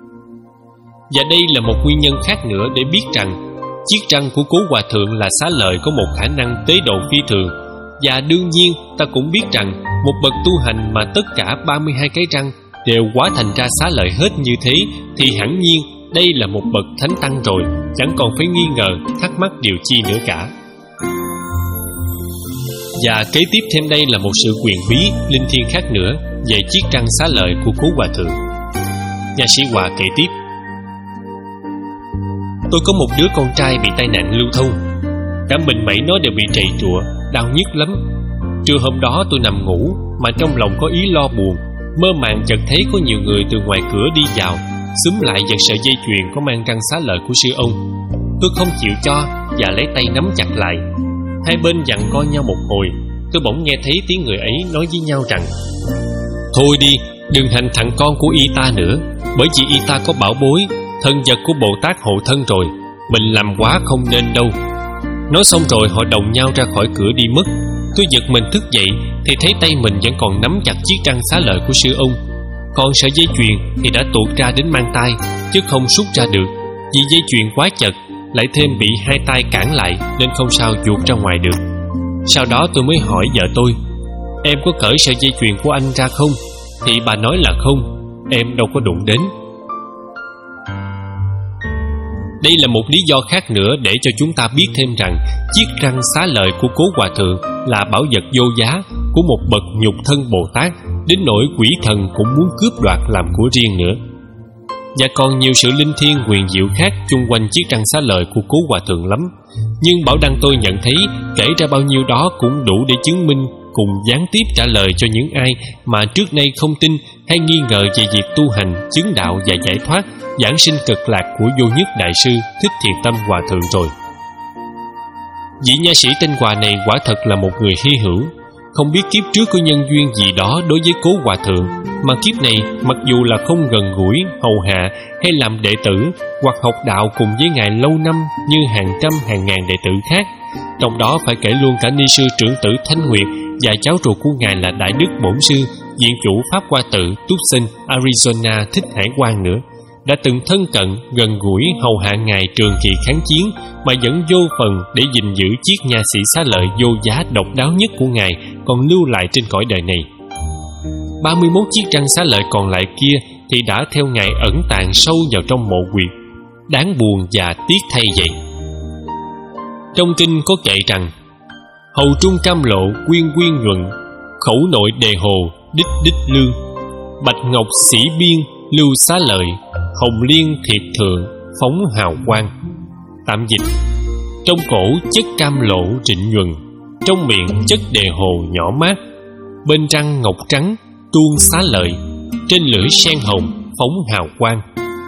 Và đây là một nguyên nhân khác nữa để biết rằng chiếc răng của cố hòa thượng là xá lợi có một khả năng tế độ phi thường. Và đương nhiên ta cũng biết rằng một bậc tu hành mà tất cả ba mươi hai cái răng đều hóa thành ra xá lợi hết như thế thì hẳn nhiên đây là một bậc thánh tăng rồi, chẳng còn phải nghi ngờ, thắc mắc điều chi nữa cả. Và kế tiếp thêm đây là một sự quyền bí, linh thiêng khác nữa về chiếc răng xá lợi của cố hòa thượng. Nha sĩ Hòa kể tiếp: tôi có một đứa con trai bị tai nạn lưu thông. Cả mình mẩy nó đều bị trầy trụa, đau nhức lắm. Trưa hôm đó tôi nằm ngủ mà trong lòng có ý lo buồn. Mơ màng chợt thấy có nhiều người từ ngoài cửa đi vào, xúm lại giật sợi dây chuyền có mang răng xá lợi của sư ông. Tôi không chịu cho và lấy tay nắm chặt lại. Hai bên giằng co nhau một hồi, tôi bỗng nghe thấy tiếng người ấy nói với nhau rằng: thôi đi, đừng hành thằng con của y ta nữa, bởi vì y ta có bảo bối, thân vật của Bồ Tát hộ thân rồi, mình làm quá không nên đâu. Nói xong rồi họ đồng nhau ra khỏi cửa đi mất. Tôi giật mình thức dậy thì thấy tay mình vẫn còn nắm chặt chiếc trăng xá lợi của sư ông. Còn sợi dây chuyền thì đã tuột ra đến mang tay, chứ không rút ra được, vì dây chuyền quá chật, lại thêm bị hai tay cản lại nên không sao vuột ra ngoài được. Sau đó tôi mới hỏi vợ tôi: "Em có cởi sợi dây chuyền của anh ra không?" Thì bà nói là không, em đâu có đụng đến. Đây là một lý do khác nữa để cho chúng ta biết thêm rằng chiếc răng xá lợi của Cố Hòa Thượng là bảo vật vô giá của một bậc nhục thân Bồ Tát, đến nỗi quỷ thần cũng muốn cướp đoạt làm của riêng nữa. Và còn nhiều sự linh thiêng huyền diệu khác chung quanh chiếc răng xá lợi của Cố Hòa Thượng lắm. Nhưng Bảo Đăng tôi nhận thấy kể ra bao nhiêu đó cũng đủ để chứng minh cùng gián tiếp trả lời cho những ai mà trước nay không tin hay nghi ngờ về việc tu hành, chứng đạo và giải thoát, giảng sinh cực lạc của vô nhất đại sư Thích Thiện Tâm Hòa Thượng rồi. Vị nha sĩ tên Hòa này quả thật là một người hy hữu. Không biết kiếp trước có nhân duyên gì đó đối với Cố Hòa Thượng, mà kiếp này mặc dù là không gần gũi, hầu hạ hay làm đệ tử hoặc học đạo cùng với Ngài lâu năm như hàng trăm hàng ngàn đệ tử khác, trong đó phải kể luôn cả ni sư trưởng tử Thanh Nguyệt và cháu ruột của Ngài là Đại Đức Bổn Sư Viện Chủ Pháp Hoa Tự Tucson, Arizona Thích Hải Quang nữa, đã từng thân cận, gần gũi, hầu hạ Ngài trường kỳ kháng chiến, mà vẫn vô phần để gìn giữ chiếc nha sĩ xá lợi vô giá độc đáo nhất của Ngài còn lưu lại trên cõi đời này. ba mươi mốt chiếc răng xá lợi còn lại kia thì đã theo Ngài ẩn tàng sâu vào trong mộ quyệt. Đáng buồn và tiếc thay vậy. Trong kinh có kệ rằng: "Hầu trung cam lộ quyên quyên nhuận, khẩu nội đề hồ đích đích lương, bạch ngọc sĩ biên lưu xá lợi, hồng liên thiệt thượng phóng hào quang." Tạm dịch: trong cổ chất cam lộ trịnh nhuần, trong miệng chất đề hồ nhỏ mát, bên răng ngọc trắng tuôn xá lợi, trên lưỡi sen hồng phóng hào quang.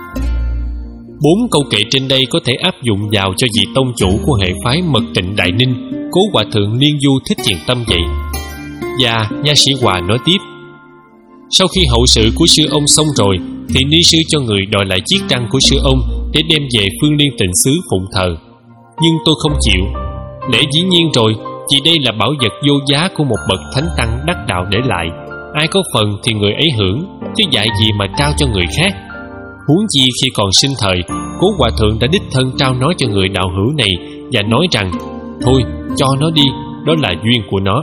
Bốn câu kệ trên đây có thể áp dụng vào cho vị tông chủ của hệ phái Mật Tịnh Đại Ninh, Cố Hòa Thượng Liên Du Thích Thiện Tâm vậy. Và nha sĩ Hòa nói tiếp: "Sau khi hậu sự của sư ông xong rồi thì ni sư cho người đòi lại chiếc răng của sư ông để đem về Phương Liên Tịnh xứ phụng thờ. Nhưng tôi không chịu. Lẽ dĩ nhiên rồi, vì đây là bảo vật vô giá của một bậc thánh tăng đắc đạo để lại. Ai có phần thì người ấy hưởng, chứ dạy gì mà trao cho người khác. Huống chi khi còn sinh thời, Cố Hòa Thượng đã đích thân trao nó cho người đạo hữu này và nói rằng: thôi, cho nó đi, đó là duyên của nó.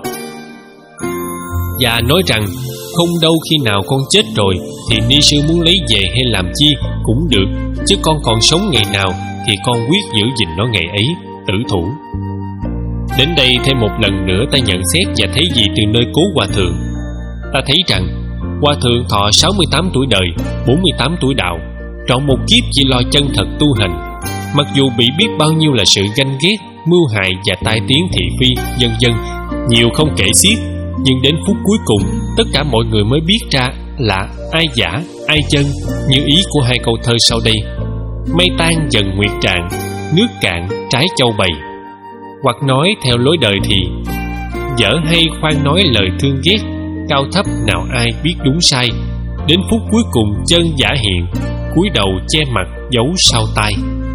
Và nói rằng không đâu khi nào con chết rồi thì ni sư muốn lấy về hay làm chi cũng được, chứ con còn sống ngày nào thì con quyết giữ gìn nó ngày ấy, tử thủ." Đến đây thêm một lần nữa ta nhận xét và thấy gì từ nơi Cố Hòa Thượng? Ta thấy rằng Hòa Thượng thọ sáu mươi tám tuổi đời, bốn mươi tám tuổi đạo, trọn một kiếp chỉ lo chân thật tu hành. Mặc dù bị biết bao nhiêu là sự ganh ghét, mưu hại và tai tiếng thị phi, vân vân, nhiều không kể xiết, nhưng đến phút cuối cùng tất cả mọi người mới biết ra là ai giả, ai chân, như ý của hai câu thơ sau đây: "Mây tan dần nguyệt trạng, nước cạn trái châu bày." Hoặc nói theo lối đời thì: "Dở hay khoan nói lời thương ghét, cao thấp nào ai biết đúng sai, đến phút cuối cùng chân giả hiện, cúi đầu che mặt giấu sau tai."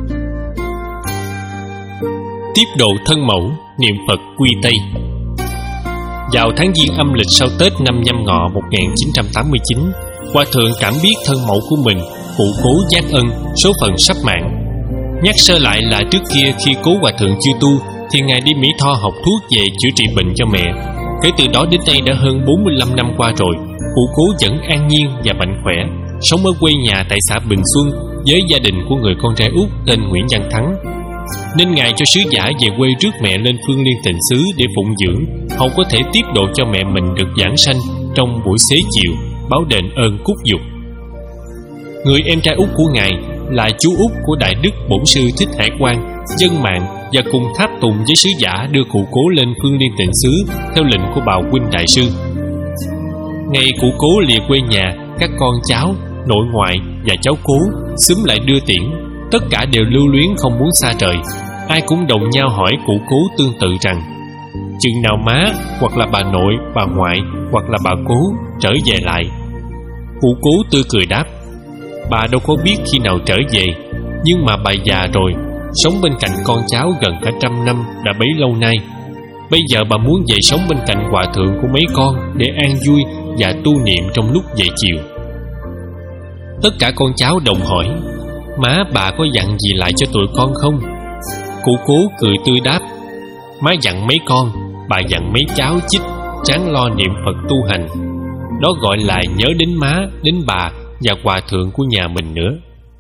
Tiếp độ thân mẫu, niệm Phật quy Tây. Vào tháng Giêng âm lịch sau Tết năm Nhâm Ngọ một nghìn chín trăm tám mươi chín, Hòa Thượng cảm biết thân mẫu của mình, cụ Cố Giác Ân, số phận sắp mạng. Nhắc sơ lại là trước kia khi Cố Hòa Thượng chưa tu thì Ngài đi Mỹ Tho học thuốc về chữa trị bệnh cho mẹ. Kể từ đó đến nay đã hơn bốn mươi lăm năm qua rồi, cụ Cố vẫn an nhiên và mạnh khỏe, sống ở quê nhà tại xã Bình Xuân với gia đình của người con trai út tên Nguyễn Văn Thắng. Nên Ngài cho sứ giả về quê rước mẹ lên Phương Liên Tịnh xứ để phụng dưỡng, hầu có thể tiếp độ cho mẹ mình được giảng sanh trong buổi xế chiều, báo đền ơn cúc dục. Người em trai út của Ngài là chú út của Đại Đức Bổn Sư Thích Hải Quang, dân mạng, và cùng tháp tùng với sứ giả đưa cụ Cố lên Phương Liên Tịnh xứ theo lệnh của Bào Huynh Đại Sư. Ngày cụ Cố lìa quê nhà, các con cháu, nội ngoại và cháu Cố xúm lại đưa tiễn. Tất cả đều lưu luyến không muốn xa rời. Ai cũng đồng nhau hỏi cụ Cố tương tự rằng: chừng nào má, hoặc là bà nội, bà ngoại, hoặc là bà Cố trở về lại? Cụ Cố tươi cười đáp: bà đâu có biết khi nào trở về, nhưng mà bà già rồi, sống bên cạnh con cháu gần cả trăm năm đã bấy lâu nay. Bây giờ bà muốn về sống bên cạnh hòa thượng của mấy con để an vui và tu niệm trong lúc về chiều. Tất cả con cháu đồng hỏi: má bà có dặn gì lại cho tụi con không? Cụ Cố cười tươi đáp: má dặn mấy con, bà dặn mấy cháu chích ráng lo niệm Phật tu hành. Đó gọi là nhớ đến má, đến bà và hòa thượng của nhà mình nữa.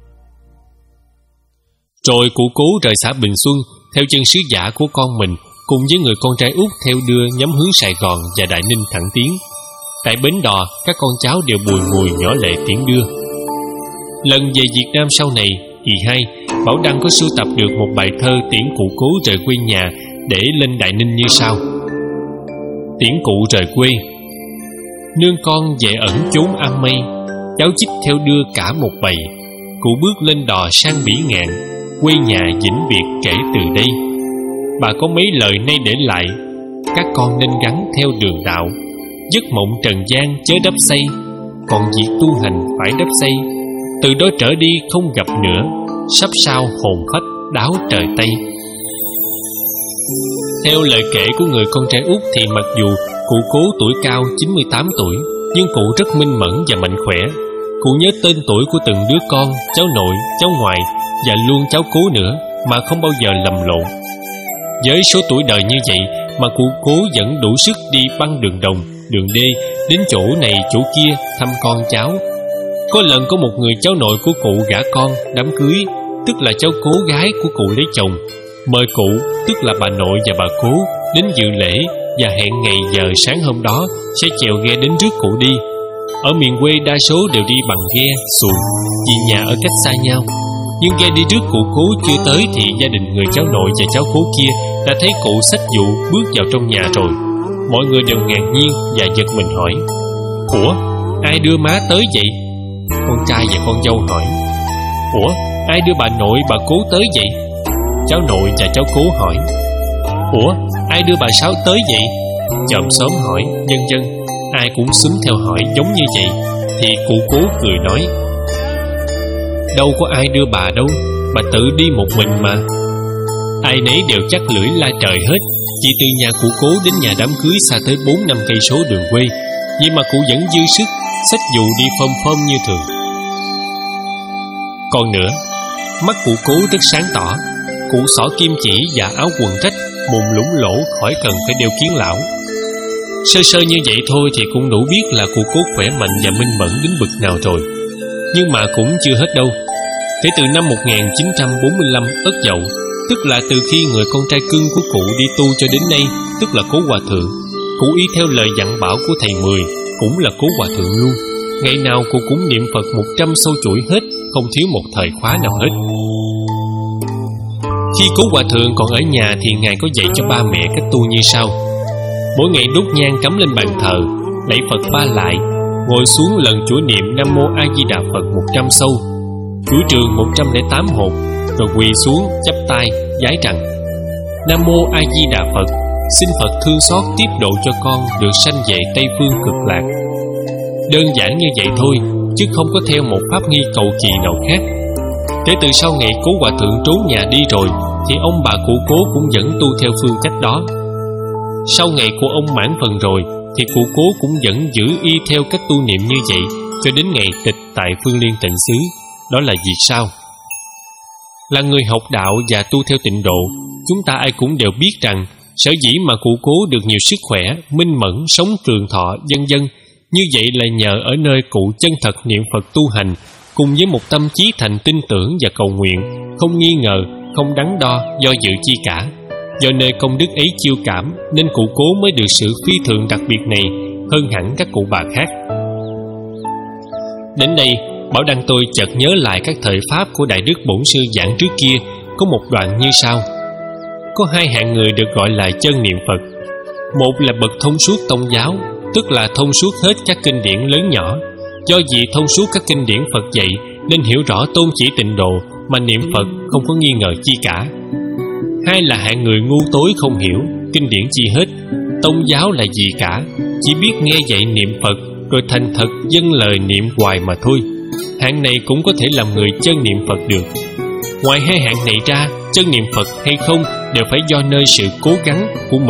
Rồi cụ Cố rời xã Bình Xuân theo chân sứ giả của con mình, cùng với người con trai út theo đưa nhắm hướng Sài Gòn và Đại Ninh thẳng tiến. Tại bến đò, các con cháu đều bùi ngùi nhỏ lệ tiễn đưa. Lần về Việt Nam sau này, thì hay Bảo Đăng có sưu tập được một bài thơ tiễn cụ Cố rời quê nhà để lên Đại Ninh như sau: tiễn cụ rời quê. Nương con về ẩn chốn am mây, cháu chích theo đưa cả một bầy. Cụ bước lên đò sang Bỉ Ngạn, quê nhà vĩnh biệt kể từ đây. Bà có mấy lời nay để lại: các con nên gắn theo đường đạo, giấc mộng trần gian chớ đắp xây, còn việc tu hành phải đắp xây. Từ đó trở đi không gặp nữa, sắp sao hồn phách đáo trời Tây. Theo lời kể của người con trai út thì mặc dù cụ Cố tuổi cao chín mươi tám tuổi, nhưng cụ rất minh mẫn và mạnh khỏe. Cụ nhớ tên tuổi của từng đứa con, cháu nội, cháu ngoại và luôn cháu Cố nữa, mà không bao giờ lầm lộn. Với số tuổi đời như vậy mà cụ Cố vẫn đủ sức đi băng đường đồng, đường đê, đến chỗ này chỗ kia thăm con cháu. Có lần có một người cháu nội của cụ gả con đám cưới, tức là cháu Cố gái của cụ lấy chồng, mời cụ, tức là bà nội và bà Cố, đến dự lễ và hẹn ngày giờ sáng hôm đó sẽ chèo ghe đến rước cụ đi. Ở miền quê đa số đều đi bằng ghe, xuồng, vì nhà ở cách xa nhau. Nhưng ghe đi rước cụ Cố chưa tới thì gia đình người cháu nội và cháu Cố kia đã thấy cụ xách dụ bước vào trong nhà rồi. Mọi người đều ngạc nhiên và giật mình hỏi: ủa, ai đưa má tới vậy? Con trai và con dâu hỏi: ủa, ai đưa bà nội bà Cố tới vậy? Cháu nội và cháu Cố hỏi: ủa, ai đưa bà Sáu tới vậy? Chòm xóm hỏi, vân vân. Ai cũng xúm theo hỏi giống như vậy. Thì cụ Cố cười nói: đâu có ai đưa bà đâu, bà tự đi một mình mà. Ai nấy đều chắc lưỡi la trời hết, chỉ từ nhà cụ Cố đến nhà đám cưới xa tới bốn năm cây số đường quê, nhưng mà cụ vẫn dư sức xách dù đi phom phom như thường. Còn nữa, mắt cụ Cố rất sáng tỏ. Cụ xỏ kim chỉ và áo quần rách, mồm lủng lỗ khỏi cần phải đeo kiến lão. Sơ sơ như vậy thôi thì cũng đủ biết là cụ Cố khỏe mạnh và minh mẫn đến bực nào rồi. Nhưng mà cũng chưa hết đâu. Kể từ năm một nghìn chín trăm bốn mươi lăm Ất Dậu, tức là từ khi người con trai cưng của cụ đi tu cho đến nay, tức là Cố Hòa Thượng, cụ y theo lời dặn bảo của thầy Mười, cũng là Cố Hòa Thượng luôn. Ngày nào cụ cũng niệm Phật một trăm sâu chuỗi hết, không thiếu một thời khóa nào hết. Khi Cố Hòa Thượng còn ở nhà thì Ngài có dạy cho ba mẹ cách tu như sau: mỗi ngày đốt nhang cắm lên bàn thờ, lạy Phật ba lại, ngồi xuống lần chuỗi niệm Nam Mô A Di Đà Phật một trăm sâu, chuỗi trường một trăm lẻ tám hộp, rồi quỳ xuống chắp tay vái rằng: Nam Mô A Di Đà Phật, xin Phật thương xót tiếp độ cho con được sanh về Tây Phương Cực Lạc. Đơn giản như vậy thôi, chứ không có theo một pháp nghi cầu kỳ nào khác. Kể từ sau ngày Cố Hòa Thượng trốn nhà đi rồi, thì ông bà cụ Cố cũng vẫn tu theo phương cách đó. Sau ngày của ông mãn phần rồi, thì cụ Cố cũng vẫn giữ y theo cách tu niệm như vậy cho đến ngày tịch tại Phương Liên Tịnh Xứ. Đó là việc sao? Là người học đạo và tu theo tịnh độ, chúng ta ai cũng đều biết rằng sở dĩ mà cụ Cố được nhiều sức khỏe, minh mẫn, sống trường thọ, vân vân, như vậy là nhờ ở nơi cụ chân thật niệm Phật tu hành, cùng với một tâm trí thành tin tưởng và cầu nguyện, không nghi ngờ, không đắn đo, do dự chi cả. Do nơi công đức ấy chiêu cảm, nên cụ Cố mới được sự phi thường đặc biệt này hơn hẳn các cụ bà khác. Đến đây, Bảo Đăng tôi chợt nhớ lại các thời pháp của Đại Đức Bổn Sư giảng trước kia, có một đoạn như sau: có hai hạng người được gọi là chân niệm Phật. Một là bậc thông suốt tông giáo, tức là thông suốt hết các kinh điển lớn nhỏ. Do vì thông suốt các kinh điển Phật dạy, nên hiểu rõ tôn chỉ tịnh độ mà niệm Phật không có nghi ngờ chi cả. Hai là hạng người ngu tối không hiểu kinh điển chi hết, tông giáo là gì cả, chỉ biết nghe dạy niệm Phật rồi thành thật dâng lời niệm hoài mà thôi. Hạng này cũng có thể làm người chân niệm Phật được. Ngoài hai hạng này ra, chân niệm Phật hay không đều phải do nơi sự cố gắng của mình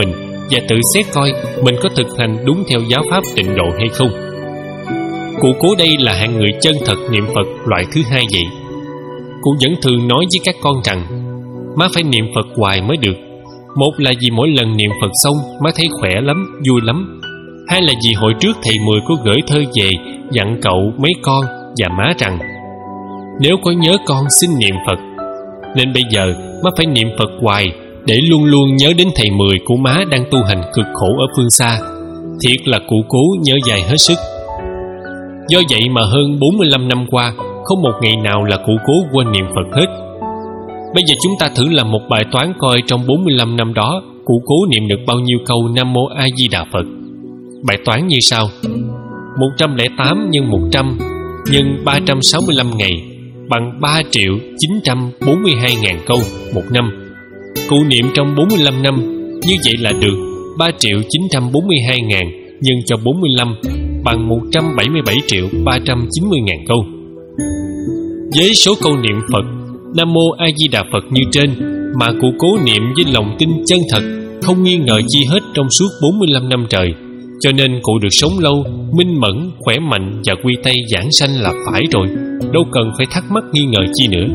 và tự xét coi mình có thực hành đúng theo giáo pháp tịnh độ hay không. Cụ Cố đây là hạng người chân thật niệm Phật loại thứ hai vậy. Cụ vẫn thường nói với các con rằng má phải niệm Phật hoài mới được. Một là vì mỗi lần niệm Phật xong má thấy khỏe lắm, vui lắm. Hai là vì hồi trước thầy Mười có gửi thơ về dặn cậu, mấy con và má rằng nếu có nhớ con xin niệm Phật. Nên bây giờ má phải niệm Phật hoài để luôn luôn nhớ đến thầy Mười của má đang tu hành cực khổ ở phương xa. Thiệt là cụ Cố nhớ dài hết sức. Do vậy mà hơn bốn mươi lăm năm qua, không một ngày nào là cụ Cố quên niệm Phật hết. Bây giờ chúng ta thử làm một bài toán coi trong bốn mươi lăm năm đó cụ Cố niệm được bao nhiêu câu Nam Mô A Di Đà Phật. Bài toán như sau: một trăm lẻ tám nhân một trăm nhân ba trăm sáu mươi lăm ngày bằng ba triệu chín trăm bốn mươi hai ngàn câu một năm. Cụ niệm trong bốn mươi lăm năm, như vậy là được ba triệu chín trăm bốn mươi hai ngàn nhân cho bốn mươi lăm bằng một trăm bảy mươi bảy triệu ba trăm chín mươi ngàn câu. Với số câu niệm Phật Nam Mô A Di Đà Phật như trên mà cụ Cố niệm với lòng tin chân thật, không nghi ngờ chi hết trong suốt bốn mươi lăm năm trời, cho nên cụ được sống lâu, minh mẫn, khỏe mạnh và quy tay giảng sanh là phải rồi, đâu cần phải thắc mắc nghi ngờ chi nữa.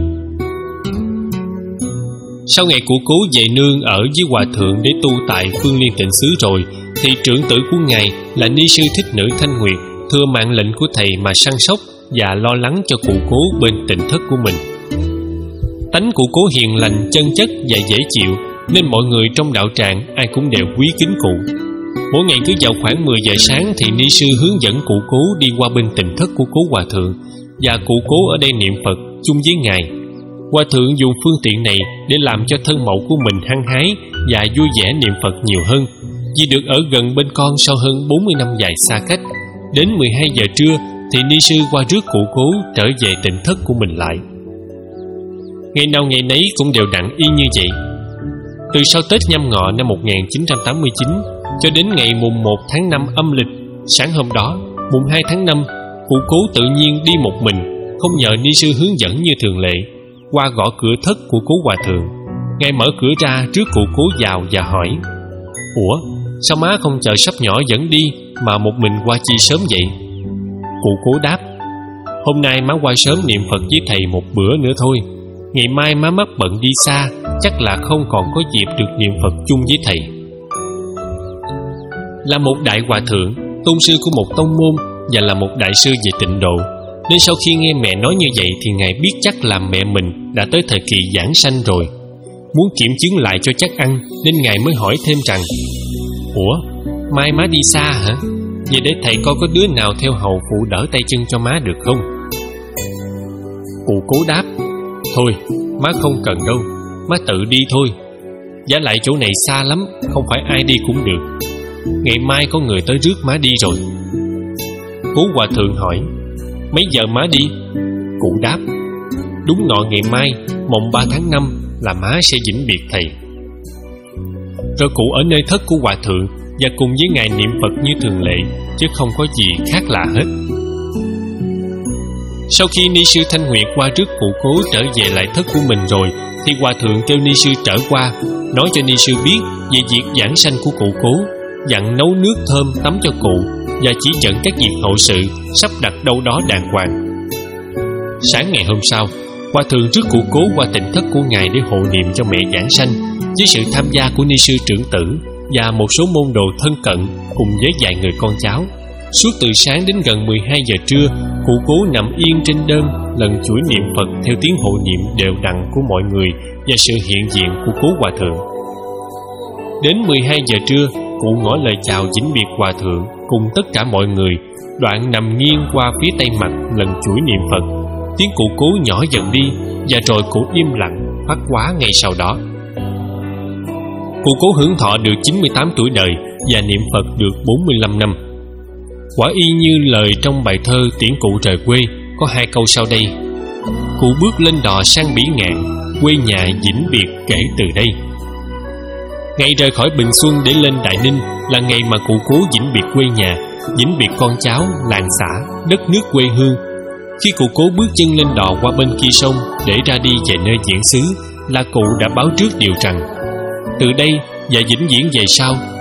Sau ngày cụ Cố về nương ở với hòa thượng để tu tại Phương Liên Tịnh xứ rồi, thì trưởng tử của ngài là ni sư Thích Nữ Thanh Nguyệt thừa mạng lệnh của thầy mà săn sóc và lo lắng cho cụ Cố bên tịnh thất của mình. Tánh cụ Cố hiền lành, chân chất và dễ chịu, nên mọi người trong đạo tràng ai cũng đều quý kính cụ. Mỗi ngày cứ vào khoảng mười giờ sáng thì ni sư hướng dẫn cụ Cố đi qua bên tịnh thất của Cố hòa thượng, và cụ Cố ở đây niệm Phật chung với ngài. Hòa thượng dùng phương tiện này để làm cho thân mẫu của mình hăng hái và vui vẻ niệm Phật nhiều hơn, vì được ở gần bên con sau hơn bốn mươi năm dài xa cách. Đến mười hai giờ trưa thì ni sư qua rước cụ Cố trở về tịnh thất của mình lại. Ngày nào ngày nấy cũng đều đặn y như vậy. Từ sau Tết Nhâm Ngọ năm một nghìn chín trăm tám mươi chín cho đến ngày mùng một tháng năm âm lịch, sáng hôm đó, mùng hai tháng năm, cụ Cố tự nhiên đi một mình, không nhờ ni sư hướng dẫn như thường lệ, qua gõ cửa thất của Cố hòa thượng. Ngài mở cửa ra trước cụ Cố vào và hỏi: "Ủa, sao má không chờ sắp nhỏ dẫn đi mà một mình qua chi sớm vậy?" Cụ Cố đáp: "Hôm nay má qua sớm niệm Phật với thầy một bữa nữa thôi. Ngày mai má mắc bận đi xa, chắc là không còn có dịp được niệm Phật chung với thầy." Là một đại hòa thượng, tôn sư của một tông môn và là một đại sư về tịnh độ, nên sau khi nghe mẹ nói như vậy thì ngài biết chắc là mẹ mình đã tới thời kỳ giảng sanh rồi. Muốn kiểm chứng lại cho chắc ăn, nên ngài mới hỏi thêm rằng: "Ủa, mai má đi xa hả? Vậy để thầy coi có đứa nào theo hầu phụ đỡ tay chân cho má được không?" Cụ Cố đáp: "Thôi, má không cần đâu, má tự đi thôi. Vả lại chỗ này xa lắm, không phải ai đi cũng được. Ngày mai có người tới rước má đi rồi." Cố hòa thượng hỏi: "Mấy giờ má đi?" Cụ đáp: "Đúng ngọ ngày mai, mồng ba tháng năm là má sẽ vĩnh biệt thầy." Rồi cụ ở nơi thất của hòa thượng và cùng với ngài niệm Phật như thường lệ, chứ không có gì khác lạ hết. Sau khi ni sư Thanh Nguyệt qua rước cụ Cố trở về lại thất của mình rồi, thì hòa thượng kêu ni sư trở qua, nói cho ni sư biết về việc giảng sanh của cụ Cố, dặn nấu nước thơm tắm cho cụ và chỉ dẫn các việc hậu sự sắp đặt đâu đó đàng hoàng. Sáng ngày hôm sau, hòa thượng rước cụ Cố qua tịnh thất của ngài để hộ niệm cho mẹ giảng sanh, với sự tham gia của ni sư trưởng tử và một số môn đồ thân cận cùng với vài người con cháu. Suốt từ sáng đến gần mười hai giờ trưa, cụ Cố nằm yên trên đơn, lần chuỗi niệm Phật theo tiếng hộ niệm đều đặn của mọi người và sự hiện diện của Cố hòa thượng. Đến mười hai giờ trưa, cụ ngỏ lời chào vĩnh biệt hòa thượng cùng tất cả mọi người, đoạn nằm nghiêng qua phía tây mặt lần chuỗi niệm Phật. Tiếng cụ Cố nhỏ dần đi và rồi cụ im lặng phát hóa ngay sau đó. Cụ Cố hưởng thọ được chín mươi tám tuổi đời và niệm Phật được bốn mươi lăm năm. Quả y như lời trong bài thơ Tiễn cụ rời quê có hai câu sau đây: "Cụ bước lên đò sang Bỉ Ngạn, quê nhà vĩnh biệt kể từ đây." Ngày rời khỏi Bình Xuân để lên Đại Ninh là ngày mà cụ Cố vĩnh biệt quê nhà, vĩnh biệt con cháu, làng xã, đất nước quê hương. Khi cụ Cố bước chân lên đò qua bên kia sông để ra đi về nơi diễn xứ, là cụ đã báo trước điều rằng từ đây và vĩnh viễn về sau,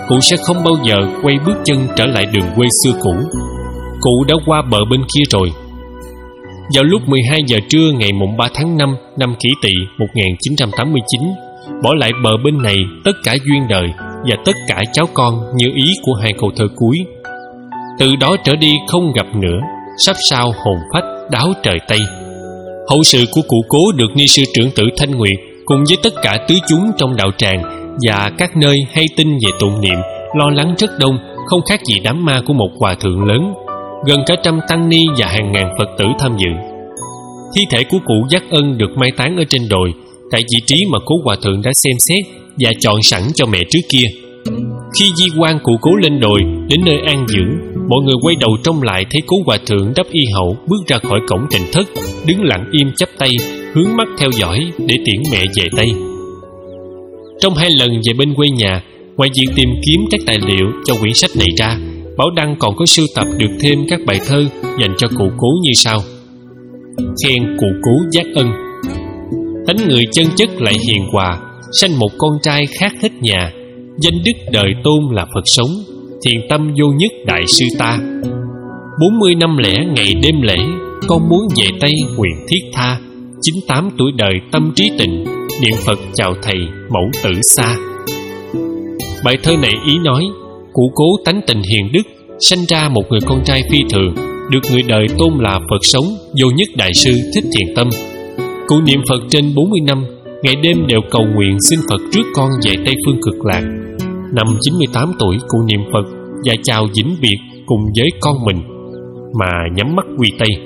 cụ sẽ không bao giờ quay bước chân trở lại đường quê xưa cũ. Cụ đã qua bờ bên kia rồi. Vào lúc mười hai giờ trưa ngày mùng ba tháng năm năm Kỷ Tỵ một nghìn chín trăm tám mươi chín, bỏ lại bờ bên này tất cả duyên đời và tất cả cháu con như ý của hai câu thơ cuối. Từ đó trở đi không gặp nữa, sắp sao hồn phách đáo trời Tây. Hậu sự của cụ Cố được ni sư trưởng tử Thanh Nguyệt cùng với tất cả tứ chúng trong đạo tràng và các nơi hay tin về tụng niệm lo lắng rất đông, không khác gì đám ma của một hòa thượng lớn. Gần cả trăm tăng ni và hàng ngàn Phật tử tham dự. Thi thể của cụ Giác Ân được mai táng ở trên đồi, tại vị trí mà cố hòa thượng đã xem xét và chọn sẵn cho mẹ trước kia. Khi di quan cụ Cố lên đồi đến nơi an dưỡng, mọi người quay đầu trông lại thấy cố hòa thượng đắp y hậu bước ra khỏi cổng tỉnh thất, đứng lặng im chắp tay, hướng mắt theo dõi để tiễn mẹ về Tây. Trong hai lần về bên quê nhà, ngoài việc tìm kiếm các tài liệu cho quyển sách này ra, Bảo Đăng còn có sưu tập được thêm các bài thơ dành cho cụ Cố như sau: Khen cụ Cố Giác Ân. Tánh người chân chất lại hiền hòa, sanh một con trai khác hết nhà. Danh đức đời tôn là Phật sống, thiền tâm vô nhất đại sư ta. Bốn mươi năm lẻ ngày đêm lễ, con muốn về Tây nguyện thiết tha. Chín tám tuổi đời tâm trí tịnh, niệm Phật chào thầy mẫu tử xa. Bài thơ này ý nói cụ Cố tánh tình hiền đức, sanh ra một người con trai phi thường, được người đời tôn là Phật sống, vô nhất đại sư Thích Thiền Tâm. Cụ niệm Phật trên bốn mươi năm, ngày đêm đều cầu nguyện xin Phật rước con về Tây phương cực lạc. Năm chín mươi tám tuổi, cụ niệm Phật và chào vĩnh biệt cùng với con mình, mà nhắm mắt quy Tây.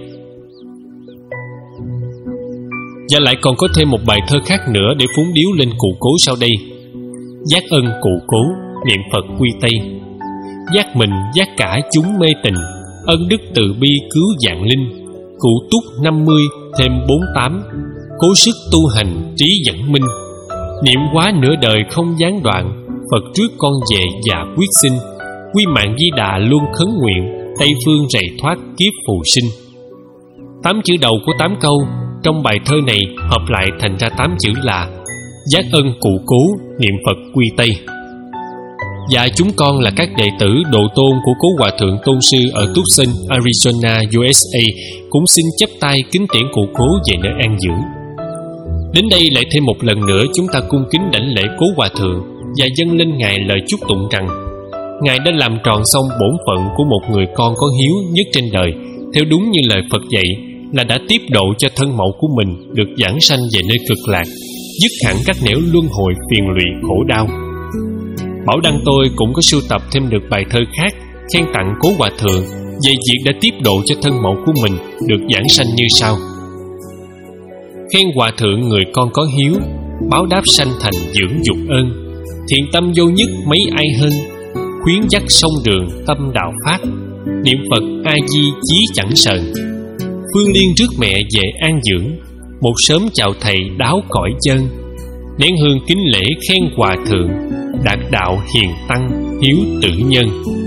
Và lại còn có thêm một bài thơ khác nữa để phúng điếu lên cụ Cố sau đây: Giác ân cụ Cố, niệm Phật quy Tây. Giác mình giác cả chúng mê tình, ân đức từ bi cứu vạn linh. Cụ túc năm mươi thêm bốn tám, cố sức tu hành trí dẫn minh. Niệm quá nửa đời không gián đoạn, Phật trước con về và quyết sinh. Quy mạng Di Đà luôn khấn nguyện, Tây phương rày thoát kiếp phù sinh. Tám chữ đầu của tám câu trong bài thơ này hợp lại thành ra tám chữ là Giác ân cụ Cố, niệm Phật quy Tây. Và chúng con là các đệ tử độ tôn của cố hòa thượng tôn sư ở Tucson, Arizona, u ét a, cũng xin chắp tay kính tiễn cụ Cố về nơi an dưỡng. Đến đây lại thêm một lần nữa chúng ta cung kính đảnh lễ cố hòa thượng và dâng lên Ngài lời chúc tụng rằng Ngài đã làm tròn xong bổn phận của một người con có hiếu nhất trên đời, theo đúng như lời Phật dạy, là đã tiếp độ cho thân mẫu của mình được giảng sanh về nơi cực lạc, dứt hẳn các nẻo luân hồi phiền lụy khổ đau. Bảo Đăng tôi cũng có sưu tập thêm được bài thơ khác khen tặng cố hòa thượng về việc đã tiếp độ cho thân mẫu của mình được giảng sanh như sau: Khen hòa thượng người con có hiếu, báo đáp sanh thành dưỡng dục ơn. Thiện tâm vô nhất mấy ai hơn, khuyến dắt sông đường tâm đạo phát. Niệm Phật A Di chí chẳng sờn, phương liên rước mẹ về an dưỡng. Một sớm chào thầy đáo cõi chân, nén hương kính lễ khen hòa thượng, đạt đạo hiền tăng hiếu tử nhân.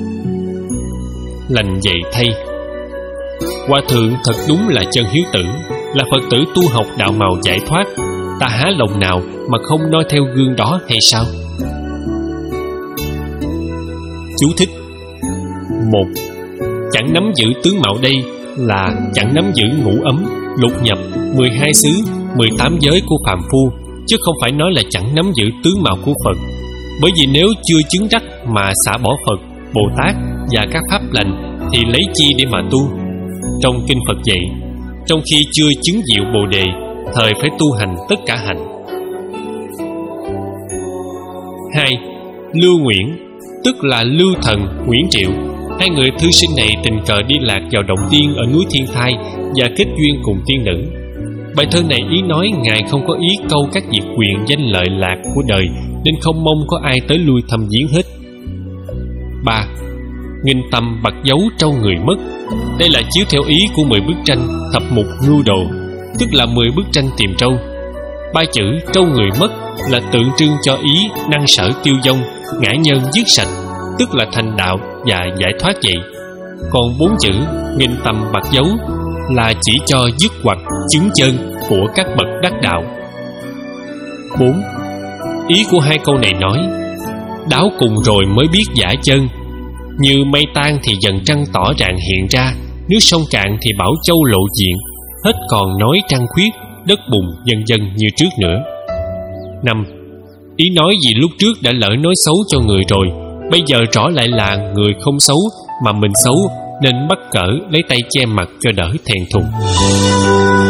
Lành vậy thay, hòa thượng thật đúng là chân hiếu tử, là Phật tử tu học đạo màu giải thoát. Ta há lòng nào mà không noi theo gương đó hay sao? Chú thích: một. Chẳng nắm giữ tướng mạo đây là chẳng nắm giữ ngũ ấm, lục nhập, mười hai xứ, mười tám giới của phàm phu, chứ không phải nói là chẳng nắm giữ tướng mạo của Phật. Bởi vì nếu chưa chứng đắc mà xả bỏ Phật, Bồ Tát và các pháp lành thì lấy chi để mà tu? Trong kinh Phật dạy, trong khi chưa chứng diệu Bồ Đề, thời phải tu hành tất cả hạnh. Hai. Lưu Nguyễn, tức là Lưu Thần, Nguyễn Triệu. Hai người thư sinh này tình cờ đi lạc vào động tiên ở núi Thiên Thai và kết duyên cùng tiên nữ. Bài thơ này ý nói Ngài không có ý câu các việc quyền danh lợi lạc của đời, nên không mong có ai tới lui thăm viếng hết. Ba. Nghìn tầm bạc dấu trâu người mất. Đây là chiếu theo ý của mười bức tranh thập mục ngưu đồ, tức là mười bức tranh tìm trâu. Ba chữ trâu người mất là tượng trưng cho ý năng sở tiêu vong, ngã nhân dứt sạch, tức là thành đạo và giải thoát vậy. Còn bốn chữ nghìn tầm bạc dấu là chỉ cho dứt hoặc chứng chân của các bậc đắc đạo. Bốn. Ý của hai câu này nói đáo cùng rồi mới biết giả chân. Như mây tan thì dần trăng tỏ rạng hiện ra, nước sông cạn thì Bảo Châu lộ diện, hết còn nói trăng khuyết, đất bùn vân vân như trước nữa. Năm, ý nói gì lúc trước đã lỡ nói xấu cho người rồi, bây giờ rõ lại là người không xấu mà mình xấu, nên mắc cỡ lấy tay che mặt cho đỡ thẹn thùng.